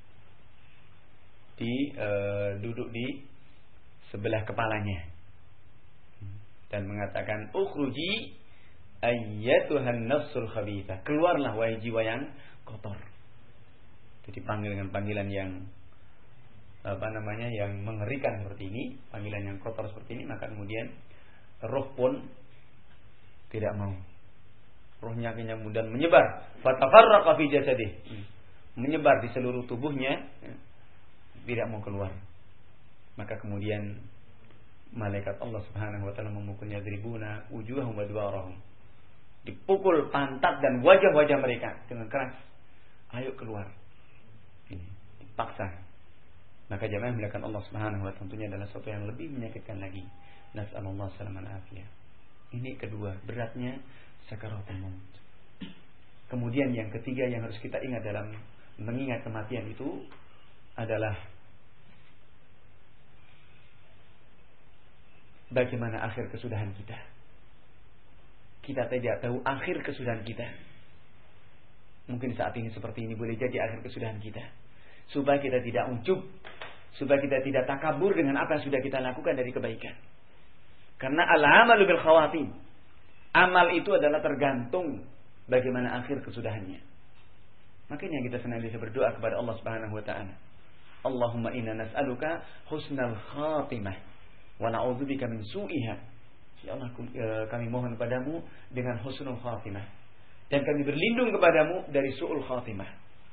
di uh, duduk di sebelah kepalanya dan mengatakan, ukhruji ayyatuhan nafsul khabithah, keluarlah wahai jiwa yang kotor. Jadi panggil dengan panggilan yang apa namanya, yang mengerikan seperti ini, panggilan yang kotor seperti ini, maka kemudian roh pun tidak mau. Rohnya kemudian menyebar, fatafarraqa fi jasadih, menyebar di seluruh tubuhnya, tidak mau keluar. Maka kemudian malaikat Allah Subhanahu wa taala memukulnya, dribuna wujuhahum wa adwarahum, dipukul pantat dan wajah-wajah mereka dengan keras. Ayo keluar. Ini dipaksa. Maka jamaah melakukan Allah Subhanahu wa taala tentunya adalah sesuatu yang lebih menyakitkan lagi. Nasallallahu alaihi wasallam. Ini kedua, beratnya sakaratul maut. Kemudian yang ketiga yang harus kita ingat dalam mengingat kematian itu adalah bagaimana akhir kesudahan kita. Kita tidak tahu akhir kesudahan kita. Mungkin saat ini seperti ini, boleh jadi akhir kesudahan kita. Supaya kita tidak ujub, supaya kita tidak takabur dengan apa yang sudah kita lakukan dari kebaikan. Karena al-amalu bil khawatim, amal itu adalah tergantung bagaimana akhir kesudahannya. Makanya kita senantiasa berdoa kepada Allah Subhanahu wa taala. Allahumma inna nas'aluka husnal khatimah wa na'udzubika min su'iha. Ya Allah, kami mohon kepadamu dengan husnul khatimah, dan kami berlindung kepadamu dari su'ul khatimah.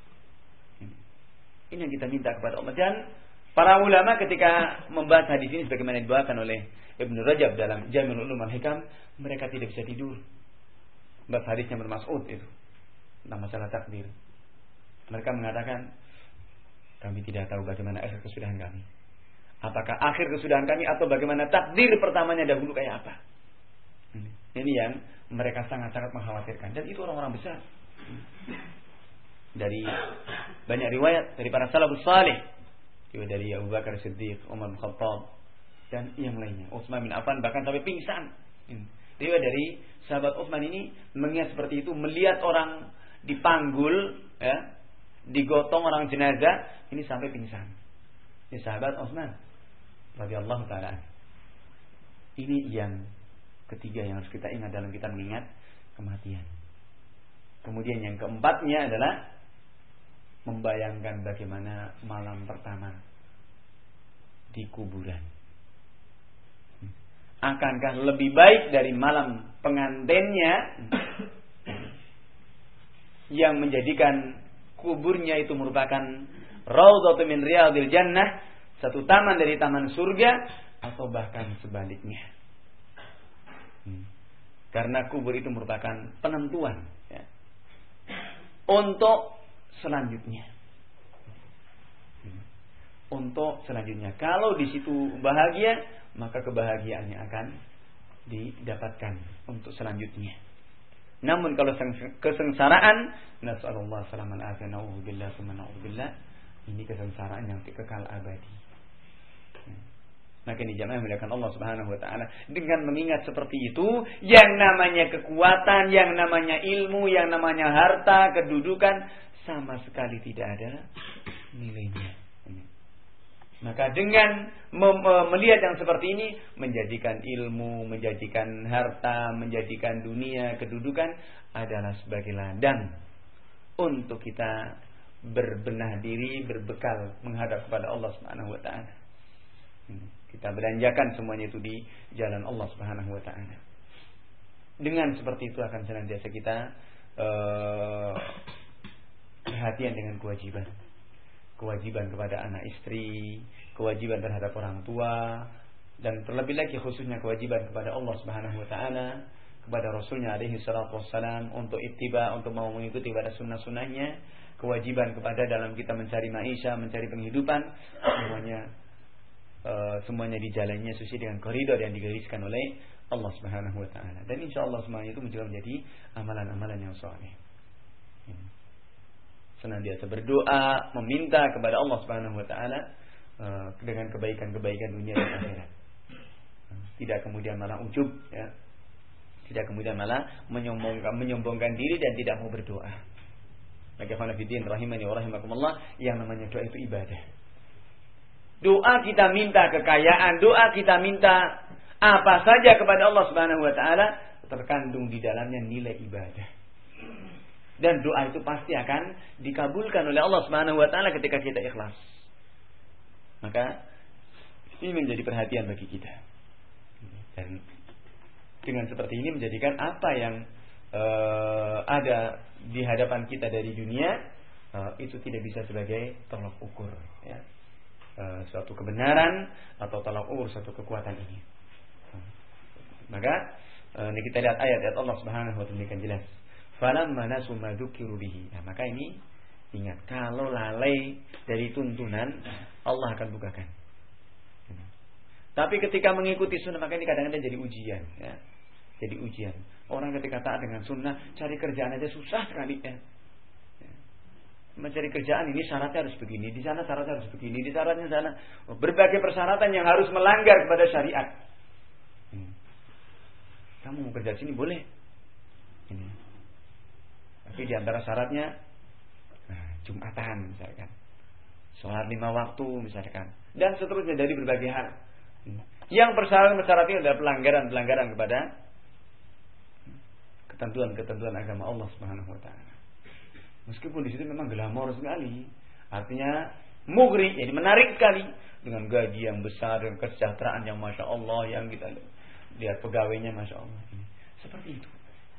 Ini yang kita minta kepada Allah. Dan para ulama ketika membahas hadis ini sebagaimana dibawakan oleh Ibnu Rajab dalam Jami'ul Ulum wal Hikam, mereka tidak bisa tidur. Bahas hadisnya Ibnu Mas'ud itu tentang masalah takdir. Mereka mengatakan, kami tidak tahu bagaimana akhir kesudahan kami. Apakah akhir kesudahan kami atau bagaimana takdir pertamanya dahulu kayak apa? Ini yang mereka sangat-sangat mengkhawatirkan. Dan itu orang-orang besar. Dari banyak riwayat dari para salafus salih, dari Abu Bakar Siddiq, Umar bin Khattab, dan yang lainnya, Utsman bin Affan bahkan sampai pingsan. Riwayat dari sahabat Utsman ini mengingat seperti itu, melihat orang dipanggul, ya, digotong orang jenazah, ini sampai pingsan. Ini sahabat Utsman radhiyallahu taala. Ini yang ketiga yang harus kita ingat dalam kita mengingat kematian. Kemudian yang keempatnya adalah membayangkan bagaimana malam pertama di kuburan. Akankah lebih baik dari malam pengantinnya yang menjadikan kuburnya itu merupakan raudhatun min riyadil jannah, satu taman dari taman surga, atau bahkan sebaliknya? Hmm. Karena kubur itu merupakan penentuan, ya, untuk selanjutnya. Untuk selanjutnya. Kalau di situ bahagia, maka kebahagiaannya akan didapatkan untuk selanjutnya. Namun kalau kesengsaraan, nasallallahu salaman afiyah na'udzubillah tsumma na'udzubillah, ini kesengsaraan yang kekal abadi. Maka ini jamaah muliakan Allah Subhanahu wa taala, dengan mengingat seperti itu, yang namanya kekuatan, yang namanya ilmu, yang namanya harta, kedudukan sama sekali tidak ada nilainya. Maka dengan mem- melihat yang seperti ini, menjadikan ilmu, menjadikan harta, menjadikan dunia, kedudukan adalah sebagai ladang untuk kita berbenah diri, berbekal menghadap kepada Allah Subhanahu wa taala. Kita belanjakan semuanya itu di jalan Allah Subhanahu wa taala. Dengan seperti itu akan senantiasa kita uh, perhatian dengan kewajiban. Kewajiban kepada anak istri, kewajiban terhadap orang tua, dan terlebih lagi khususnya kewajiban kepada Allah Subhanahu wa taala, kepada Rasulnya alaihi salatu wassalam, untuk ittiba, untuk mau mengikuti pada sunnah-sunnahnya, kewajiban kepada dalam kita mencari maisha, mencari penghidupan, semuanya uh, semuanya dijalannya sesuai dengan koridor yang digariskan oleh Allah Subhanahu wa taala. Dan insyaallah semuanya itu menjadi amalan-amalan yang saleh. Senantiasa berdoa, meminta kepada Allah Subhanahu wa taala uh, dengan kebaikan-kebaikan dunia dan akhirat. Tidak kemudian malah ujub, ya. Tidak kemudian malah menyombongkan menyombongkan diri dan tidak mau berdoa. Bagi ikhwan fillah rahimani wa rahimakumullah, yang namanya doa itu ibadah. Doa kita minta kekayaan, doa kita minta apa saja kepada Allah Subhanahu wa taala, terkandung di dalamnya nilai ibadah. Dan doa itu pasti akan dikabulkan oleh Allah Subhanahu wa taala ketika kita ikhlas. Maka ini menjadi perhatian bagi kita. Dan dengan seperti ini menjadikan apa yang uh, ada di hadapan kita dari dunia uh, itu tidak bisa sebagai tolak ukur, ya. Uh, suatu kebenaran atau tolak ukur suatu kekuatan ini. Uh, maka uh, ini kita lihat ayat-ayat Allah Subhanahu wa taala yang jelas. Falamma nasu ma dzukiru bihi. Nah, maka ini ingat, kalau lalai dari tuntunan, Allah akan bukakan. Tapi ketika mengikuti sunnah, maka ini kadang-kadang jadi ujian, ya. Jadi ujian. Orang ketika taat dengan sunnah, cari kerjaan aja susah sekali, ya. Mencari kerjaan ini syaratnya harus begini, di sana syaratnya harus begini, di syaratnya sana berbagai persyaratan yang harus melanggar kepada syariat. Kamu mau kerja di sini boleh. Ini. Tapi di antara syaratnya nah, Jumatan misalkan, sholat lima waktu misalkan, dan seterusnya dari berbagai hal. Yang persyaratan-persyaratan adalah pelanggaran-pelanggaran kepada ketentuan-ketentuan agama Allah Subhanahu wa taala. Meskipun di situ memang glamor sekali, artinya mughri, jadi menarik sekali, dengan gaji yang besar, dengan kesejahteraan yang masya Allah, yang kita lihat pegawainya masya Allah. Seperti itu.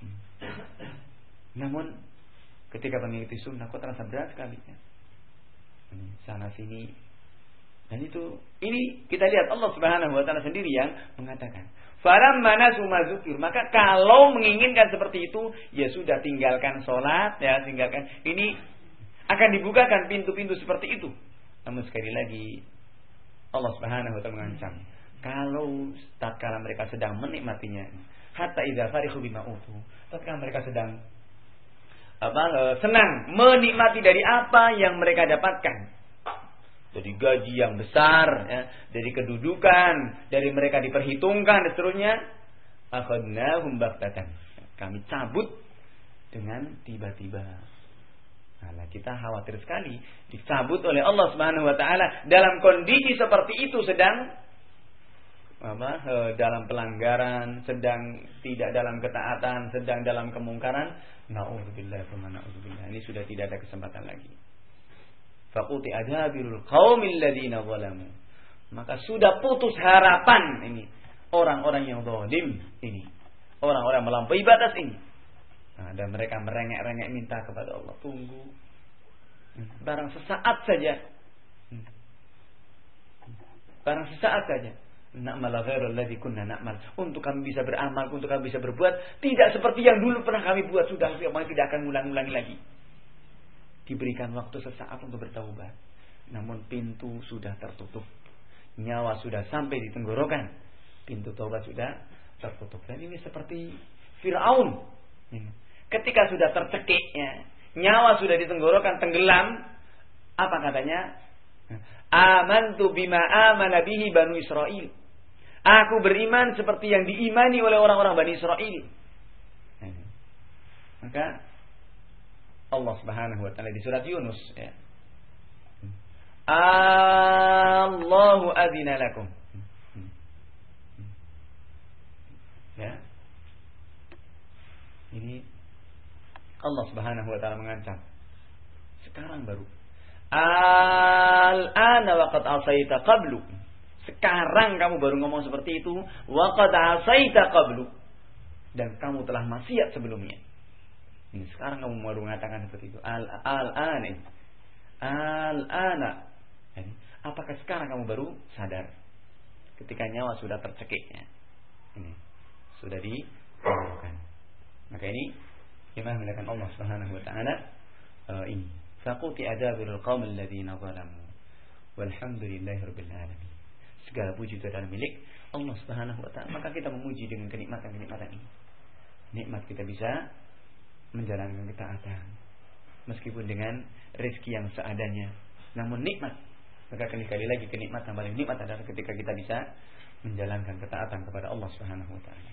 Namun ketika mengikuti sunnah kok terasa berat sekali, ya. Sana sini. Dan itu ini kita lihat Allah Subhanahu wa taala sendiri yang mengatakan, falamma nasu ma dzukir, maka kalau menginginkan seperti itu, ya sudah tinggalkan salat, ya, tinggalkan. Ini akan dibukakan pintu-pintu seperti itu. Namun sekali lagi Allah Subhanahu wa taala mengancam, kalau tatkala mereka sedang menikmatinya, hatta idza farihu bima utu, tatkala mereka sedang apa senang menikmati dari apa yang mereka dapatkan, dari gaji yang besar, ya, dari kedudukan, dari mereka diperhitungkan dan seterusnya, akhadnahum baghtatan, kami cabut dengan tiba-tiba. Nah, kita khawatir sekali dicabut oleh Allah Subhanahu wa taala dalam kondisi seperti itu, sedang apa dalam pelanggaran, sedang tidak dalam ketaatan, sedang dalam kemungkaran. Na'udzubillah wa na'udzubillah. Ini sudah tidak ada kesempatan lagi. Faquti adabirul qaumil ladzina zalamu. Maka sudah putus harapan ini orang-orang yang zalim ini, orang-orang melampaui batas ini. Nah, dan mereka merengek-rengek minta kepada Allah, tunggu barang sesaat saja, barang sesaat saja. Na'mal ghairul ladzi kunna na'mal, untuk kami bisa beramal, untuk kami bisa berbuat tidak seperti yang dulu pernah kami buat, sudah kami tidak akan ulang-ulangi lagi. diberikan waktu sesaat untuk bertaubat. Namun pintu sudah tertutup. Nyawa sudah sampai di tenggorokan. Pintu taubat sudah tertutup. Dan ini seperti Fir'aun. Ketika sudah tercekik, ya, nyawa sudah di tenggorokan, tenggelam. Apa katanya? Amantu bima amana bihi Banu Israil. Aku beriman seperti yang diimani oleh orang-orang Bani Israil. Maka Allah Subhanahu wa taala di surat Yunus, ya. Allahu adzina lakum. Ya. Ini Allah Subhanahu wa taala mengancam. Sekarang baru. Al-ana wa qad asaita qablu. Sekarang kamu baru ngomong seperti itu, wa qad asaita qablu. Dan kamu telah maksiat sebelumnya. Ini sekarang kamu baru mengatakan seperti itu. Al-al-ana. Al-ana. Apakah sekarang kamu baru sadar ketika nyawa sudah tercekiknya? Ini sudah dikeluarkan. Maka ini yang melakukan Allah Subhanahu wa taala uh, ini. Faquti adabil qaum alladziina zalamu walhamdulillahirabbil alamin. Segala puji itu adalah milik Allah Subhanahu wa taala. Maka kita memuji dengan kenikmatan-kenikmatan ini. Nikmat kita bisa menjalankan ketaatan meskipun dengan rezeki yang seadanya, namun nikmat. Maka kali-kali lagi kenikmatan paling nikmat adalah ketika kita bisa menjalankan ketaatan kepada Allah Subhanahu wa taala.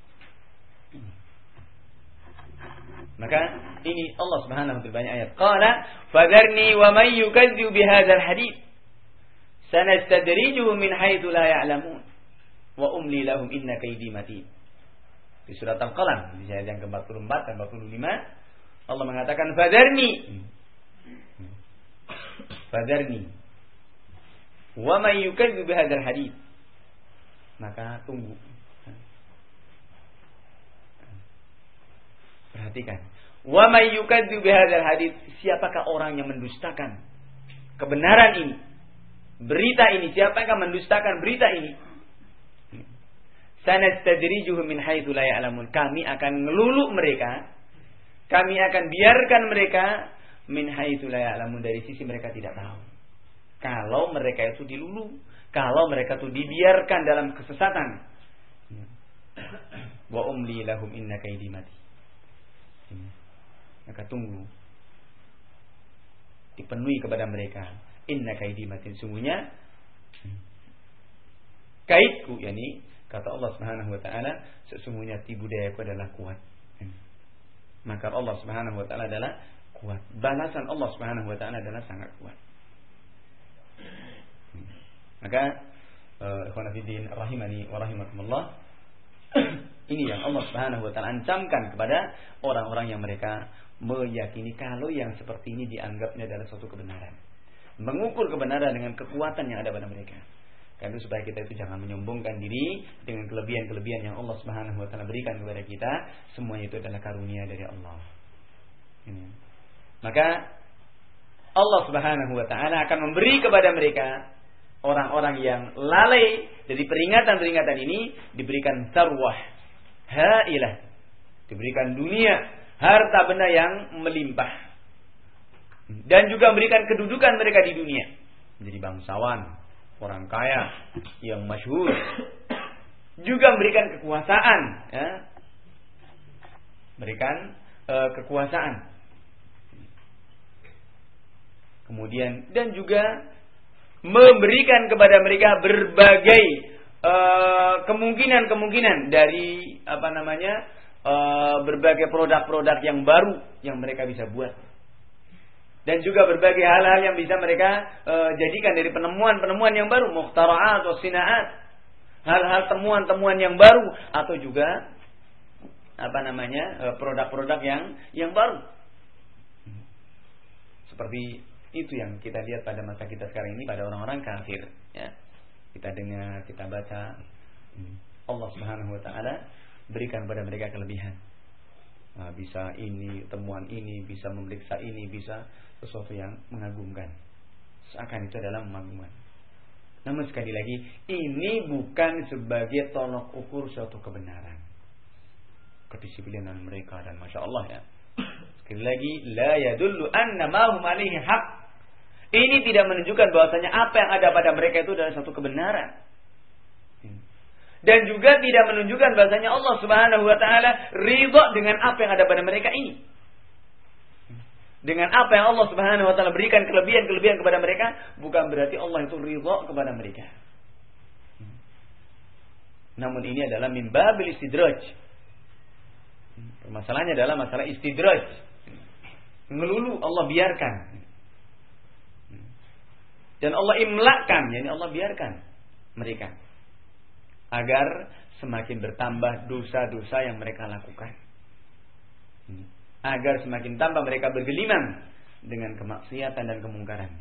Maka ini Allah Subhanahu wa taala banyak ayat. Qala fadharni wa may yukadzibu bihadzal hadits sanastadrijuhum min haitsu la ya'lamun wa umli lahum inna kaydi matin. Di surat Al-Qalam di ayat yang ke empat puluh empat dan empat puluh lima Allah mengatakan fadharni fadharni wa may yukadzibu bihadzal hadits. Maka tunggu. Perhatikan. Wa may yukadzibu bihadzal hadits. Siapakah orang yang mendustakan kebenaran ini? Berita ini, siapa yang akan mendustakan berita ini? Sanastadrijuhum min haitsu la ya'lamun. Kami akan ngeluluk mereka. Kami akan biarkan mereka min haitsu la ya'lamun, dari sisi mereka tidak tahu. Kalau mereka itu dilulu, kalau mereka itu dibiarkan dalam kesesatan. Wa umli lahum inna kaydi matin. Maka tunggu, dipenuhi kepada mereka inna kaydi matin, sungguhnya kaidku, yakni kata Allah Subhanahu wa taala, sesungguhnya tipu dayaku adalah kuat. Maka Allah Subhanahu wa taala adalah kuat. Balasan Allah Subhanahu wa taala adalah sangat kuat. Maka ikhwan fillah rahimani wa rahimakumullah, ini yang Allah Subhanahu wa taala ancamkan kepada orang-orang yang mereka meyakini kalau yang seperti ini dianggapnya adalah suatu kebenaran. Mengukur kebenaran dengan kekuatan yang ada pada mereka. Karena itu supaya kita itu jangan menyombongkan diri dengan kelebihan-kelebihan yang Allah Subhanahu wa taala berikan kepada kita. Semuanya itu adalah karunia dari Allah. Ini. Maka Allah Subhanahu wa taala akan memberi kepada mereka, orang-orang yang lalai dari peringatan-peringatan ini, diberikan sarwah hailah, diberikan dunia, harta benda yang melimpah, dan juga memberikan kedudukan mereka di dunia, menjadi bangsawan, orang kaya yang masyhur, juga memberikan kekuasaan, ya, berikan uh, kekuasaan, kemudian dan juga memberikan kepada mereka berbagai uh, kemungkinan-kemungkinan dari apa namanya uh, berbagai produk-produk yang baru yang mereka bisa buat, dan juga berbagai hal-hal yang bisa mereka uh, jadikan dari penemuan-penemuan yang baru, mukhtara'at atau sinaat, hal-hal temuan-temuan yang baru, atau juga apa namanya uh, produk-produk yang yang baru, seperti itu yang kita lihat pada masa kita sekarang ini pada orang-orang kafir, ya. Kita dengar, kita baca, Allah Subhanahu wa taala berikan kepada mereka kelebihan. Nah, bisa ini, temuan ini, bisa memeriksa ini, bisa sesuatu yang mengagumkan. Seakan itu adalah mengagumkan. Namun sekali lagi, ini bukan sebagai tolok ukur suatu kebenaran. Kedisiplinan mereka dan Masya Allah, ya. Sekali lagi, la yadullu anna ma hum alaihi haq. Ini tidak menunjukkan bahwasanya apa yang ada pada mereka itu adalah satu kebenaran. Dan juga tidak menunjukkan bahwasanya Allah Subhanahu wa taala ridha dengan apa yang ada pada mereka ini. Dengan apa yang Allah Subhanahu wa taala berikan kelebihan-kelebihan kepada mereka, bukan berarti Allah itu ridha kepada mereka. Namun ini adalah min babil istidraj. Masalahnya adalah masalah istidraj. Ngelulu Allah biarkan. Dan Allah imlakan, yakni Allah biarkan mereka agar semakin bertambah dosa-dosa yang mereka lakukan. Agar semakin tambah mereka bergelimang dengan kemaksiatan dan kemungkaran.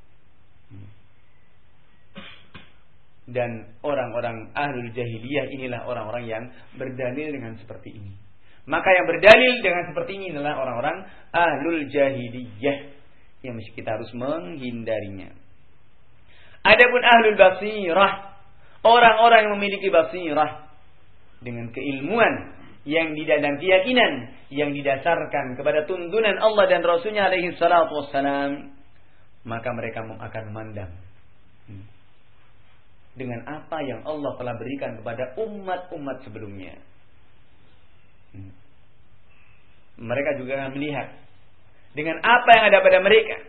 Dan orang-orang ahlul jahiliyah inilah orang-orang yang berdalil dengan seperti ini. Maka yang berdalil dengan seperti ini adalah orang-orang ahlul jahiliyah yang mesti kita harus menghindarinya. Adapun ahlul basirah, orang-orang yang memiliki basirah dengan keilmuan yang dan keyakinan yang didasarkan kepada tuntunan Allah dan Rasulnya alaihi salatu wassalam, maka mereka akan memandang dengan apa yang Allah telah berikan kepada umat-umat sebelumnya. Mereka juga akan melihat dengan apa yang ada pada mereka.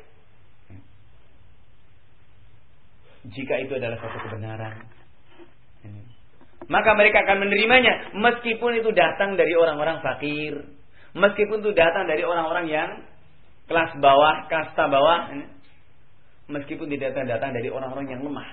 Jika itu adalah suatu kebenaran, maka mereka akan menerimanya, meskipun itu datang dari orang-orang fakir, meskipun itu datang dari orang-orang yang kelas bawah, kasta bawah, meskipun tidak datang dari orang-orang yang lemah.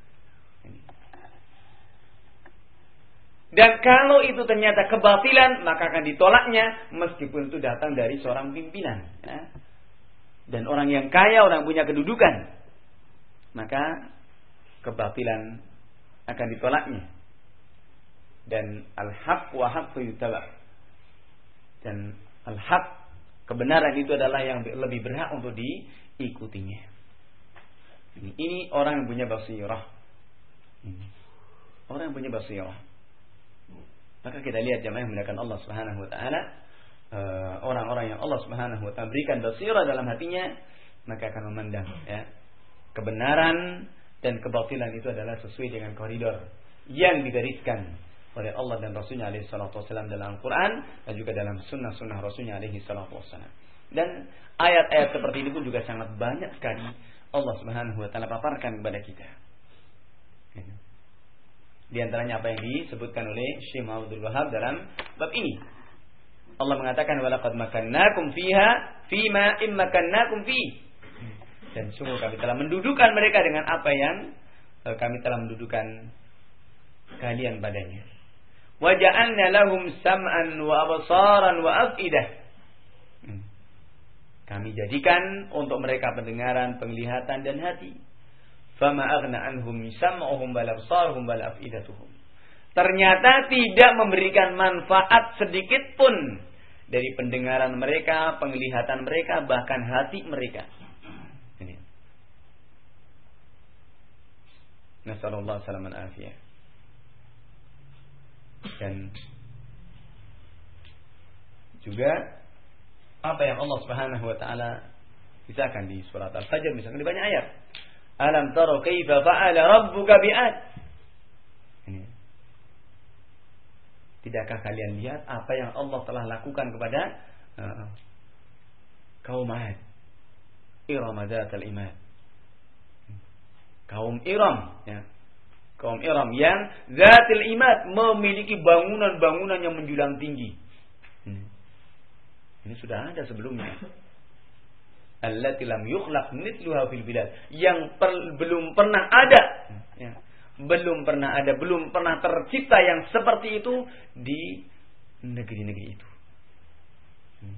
Dan kalau itu ternyata kebatilan, maka akan ditolaknya, meskipun itu datang dari seorang pimpinan, ya. Dan orang yang kaya, orang yang punya kedudukan, maka kebatilan akan ditolaknya. Dan al-haq wa haqqu yutaba. Dan al-haq, kebenaran itu adalah yang lebih berhak untuk diikutinya. Ini, ini orang yang punya basirah. Ini. Orang yang punya basirah. Maka kita lihat jemaah yang dimuliakan Allah Subhanahu wa taala, uh, orang-orang yang Allah Subhanahu wa taala berikan basirah dalam hatinya, maka akan memandang, ya, kebenaran dan kebatilan itu adalah sesuai dengan koridor yang digariskan oleh Allah dan Rasulnya alaihi salatu wassalam dalam Al-Quran dan juga dalam sunnah-sunnah Rasulnya alaihi salatu wassalam. Dan ayat-ayat seperti ini pun juga sangat banyak sekali Allah Subhanahu wa taala paparkan kepada kita. Di antaranya apa yang disebutkan oleh Syekh Abdul Wahab dalam bab ini. Allah mengatakan walaqad makannakum fiha fima immakannakum fi. Dan sungguh kami telah mendudukkan mereka dengan apa yang kami telah mendudukkan kalian padanya. Wa ja'alna lahum sam'an wa absaran wa afidah. Kami jadikan untuk mereka pendengaran, penglihatan dan hati. Fama aghna anhum sam'uhum wal absaruhum wal afidatuhum. Ternyata tidak memberikan manfaat sedikit pun dari pendengaran mereka, penglihatan mereka, bahkan hati mereka. Ini. Nasallallahu salaman afiyah. Dan juga apa yang Allah Subhanahu wa taala kisahkan di surat Al-Fajr, misalnya di banyak ayat. Alam tara kaifa fa'ala rabbuka bi'ad. Ini. Tidakkah kalian lihat apa yang Allah telah lakukan kepada uh, kaum Ad? Iram dzatal imad. Kaum Iram, ya. Kaum Iram yang dzatil imad, memiliki bangunan-bangunan yang menjulang tinggi. Hmm. Ini sudah ada sebelumnya. Allati lam yukhlaq mithluha fil bilad, yang per, belum pernah ada, ya. Belum pernah ada, belum pernah tercipta yang seperti itu di negeri-negeri itu. Hmm.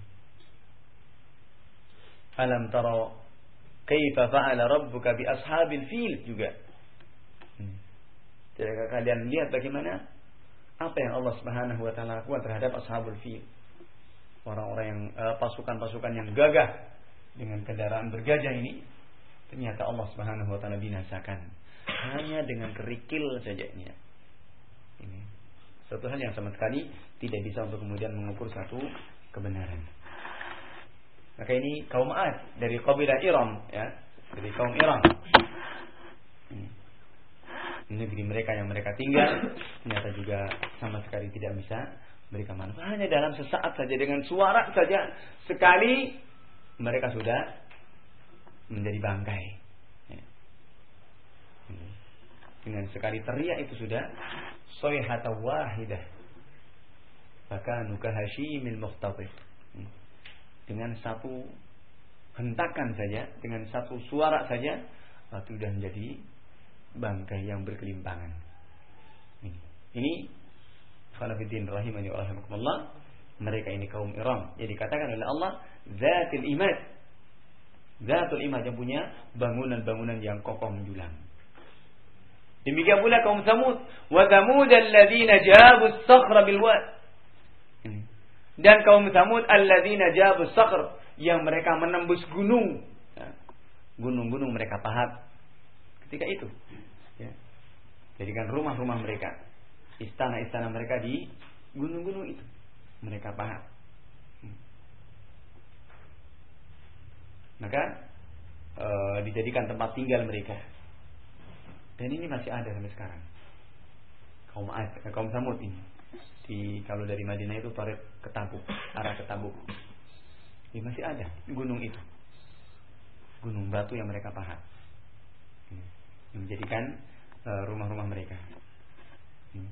Alam tara kaifa fa'ala rabbuka bi ashabil fil juga. Hmm. Tidakkah kalian lihat bagaimana apa yang Allah Subhanahu wa taala lakukan terhadap ashabul fil? Orang-orang yang uh, pasukan-pasukan yang gagah dengan kendaraan bergajah ini, ternyata Allah Subhanahu wa taala binasakan hanya dengan kerikil saja. Ini suatu hal yang sama sekali tidak bisa untuk kemudian mengukur satu kebenaran. Maka ini kaum Ad dari kabilah Iram, ya, dari kaum Iram. Negeri mereka yang mereka tinggal ternyata juga sama sekali tidak bisa memberikan manfaat. Hanya dalam sesaat saja, dengan suara saja sekali mereka sudah menjadi bangkai. Ya. Dengan sekali teriak itu sudah sayhatan wahidah. Fakanu kahashimil mukhtatif. Dengan satu hentakan saja, dengan satu suara saja, itu sudah menjadi bangkai yang berkelimpangan. Ini, ini khalafiddin rahimani wa rahimakumullah. Mereka ini kaum Iram. Jadi dikatakan oleh Allah Zatul Imad. Zatul Imad yang punya bangunan-bangunan yang kokoh menjulang. Demikian pula kaum Samud. Wa Samud alladzina jabu as-sakhra bil wad. Dan kaum Samud alladzina jabu as-sakhr, yang mereka menembus gunung. Gunung-gunung mereka pahat ketika itu. Ya. Jadikan rumah-rumah mereka, istana-istana mereka di gunung-gunung itu. Mereka pahat. Maka e, dijadikan tempat tinggal mereka. Dan ini masih ada sampai sekarang. Kaum Ad, kaum Samud ini. Di kalau dari Madinah itu tarik ke Tabuk, arah ke Tabuk. Ini masih ada gunung itu. Gunung batu yang mereka pahat. Yang menjadikan e, rumah-rumah mereka. Ini.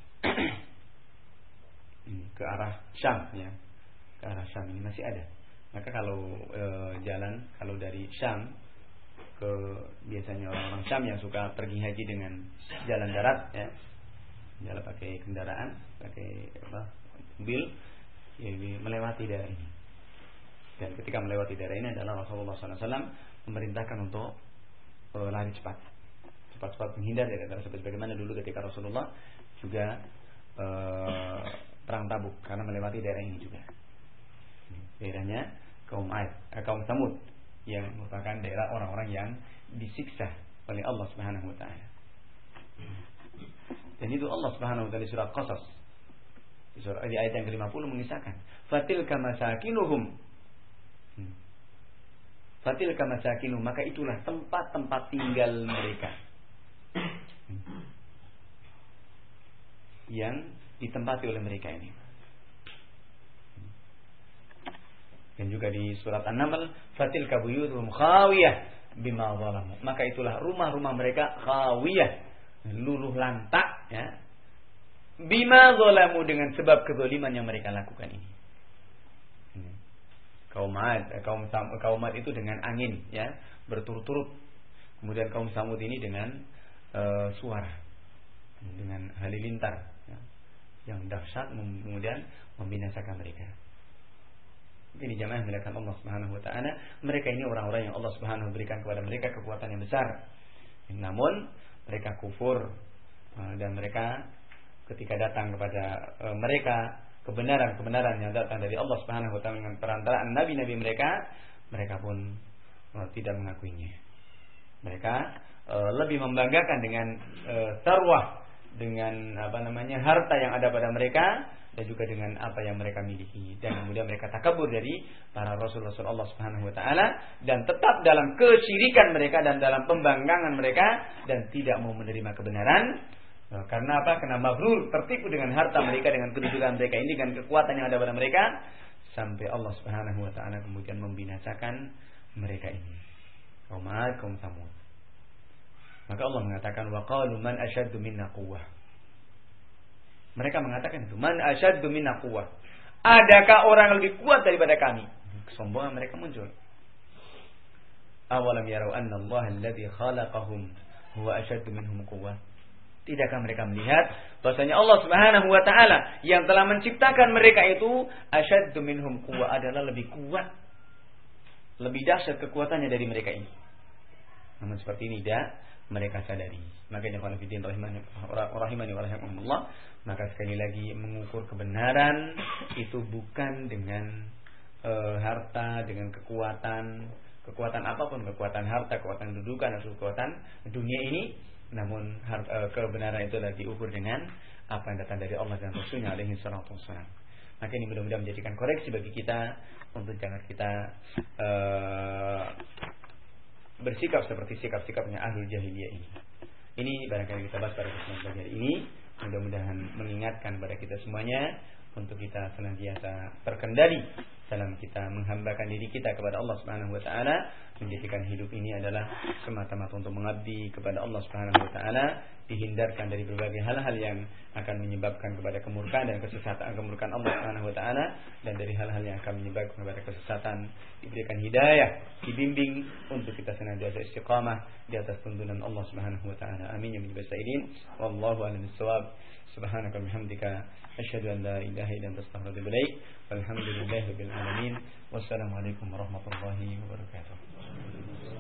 Ini ke arah Syam, ya. Ke arah Syam ini masih ada. Maka kalau e, jalan kalau dari Syam ke, biasanya orang-orang Syam yang suka pergi haji dengan jalan darat, ya, jalan pakai kendaraan, pakai apa, mobil, ya, melewati daerah ini. Dan ketika melewati daerah ini adalah Rasulullah shallallahu alaihi wasallam memerintahkan untuk e, lari cepat, cepat-cepat menghindar dari daerah, sebagaimana dulu ketika Rasulullah juga e, perang Tabuk karena melewati daerah ini juga. Daerahnya kaum Ad, eh, kaum Samud yang merupakan daerah orang-orang yang disiksa oleh Allah Subhanahu wa taala. Dan itu Allah Subhanahu wa taala di surah Qasas, di surah di ayat yang ke lima puluh mengisahkan, fatilka masakinuhum. Hmm. Fatilka masakinuhum, maka itulah tempat-tempat tinggal mereka. Hmm. Yang ditempati oleh mereka ini. Dan juga di surat An-Naml, fatilka buyutuhum khawiyah bima zalamu, maka itulah rumah-rumah mereka khawiyah, luluh lantak, ya, bima zalamu, dengan sebab kezaliman yang mereka lakukan ini. Kaum Ad, kaum Sam, kaum Ad itu dengan angin, ya, berturut-turut. Kemudian kaum Samud ini dengan uh, suara, dengan halilintar, ya, yang dahsyat, kemudian membinasakan mereka. Ini jamaah yang dimuliakan Allah Subhanahu wa taala, mereka ini orang-orang yang Allah Subhanahu berikan kepada mereka kekuatan yang besar. Namun mereka kufur, dan mereka ketika datang kepada mereka kebenaran-kebenaran yang datang dari Allah Subhanahu wa taala dengan perantaraan nabi-nabi mereka, mereka pun tidak mengakuinya. Mereka lebih membanggakan dengan sarwah, dengan apa namanya harta yang ada pada mereka, dan juga dengan apa yang mereka miliki, dan kemudian mereka takabur dari para rasul-rasul Allah Subhanahu wa taala, dan tetap dalam kesyirikan mereka dan dalam pembangkangan mereka, dan tidak mau menerima kebenaran. Karena apa? Karena maghrur, tertipu dengan harta mereka, dengan kedudukan mereka ini, dengan kekuatan yang ada pada mereka, sampai Allah Subhanahu wa taala kemudian membinasakan mereka ini. Kaum Ad, kaum Samud. Maka Allah mengatakan, wa qalu man asyaddu minna quwwah. Mereka mengatakan itu, man asyaddu minna quwwah. Adakah orang yang lebih kuat daripada kami? Kesombongan mereka muncul. Awalam yarau anna Allah alladhi khalaqahum huwa asyaddu minhum quwwah. Tidakkah mereka melihat bahwasanya Allah Subhanahu wa taala yang telah menciptakan mereka itu asyaddu minhum quwwah, adalah lebih kuat, lebih dahsyat kekuatannya dari mereka ini. Namun seperti ini tidak mereka sadari. Makanya kalau fiddin rahimani rahimani wa rahimakumullah, maka sekali lagi mengukur kebenaran itu bukan dengan e, harta, dengan kekuatan, kekuatan apapun, kekuatan harta, kekuatan kedudukan atau kekuatan dunia ini, namun harta, e, kebenaran itu adalah diukur dengan apa yang datang dari Allah dan Rasulnya alaihi salatu wassalam. Maka ini mudah-mudahan menjadikan koreksi bagi kita untuk jangan kita uh, bersikap seperti sikap-sikapnya ahlul jahiliyah ini. Ini barangkali kita bahas pada kesempatan pagi hari ini. Mudah-mudahan mengingatkan pada kita semuanya untuk kita senantiasa terkendali dalam kita menghambakan diri kita kepada Allah Subhanahu wa taala, menjadikan hidup ini adalah semata-mata untuk mengabdi kepada Allah Subhanahu wa taala, dihindarkan dari berbagai hal-hal yang akan menyebabkan kepada kemurkaan dan kesesatan, kemurkaan Allah Subhanahu wa taala, dan dari hal-hal yang akan menyebabkan kepada kesesatan, diberikan hidayah, dibimbing untuk kita senantiasa istiqamah di atas tuntunan Allah Subhanahu wa taala. Amin ya rabbal alamin. Wallahu a'lam bissawab. Subhanaka wa bihamdika asyhadu an la ilaha illa anta astaghfiruka wa atubu ilaik. Walhamdulillahi rabbil alamin. Wassalamu alaikum warahmatullahi wabarakatuh.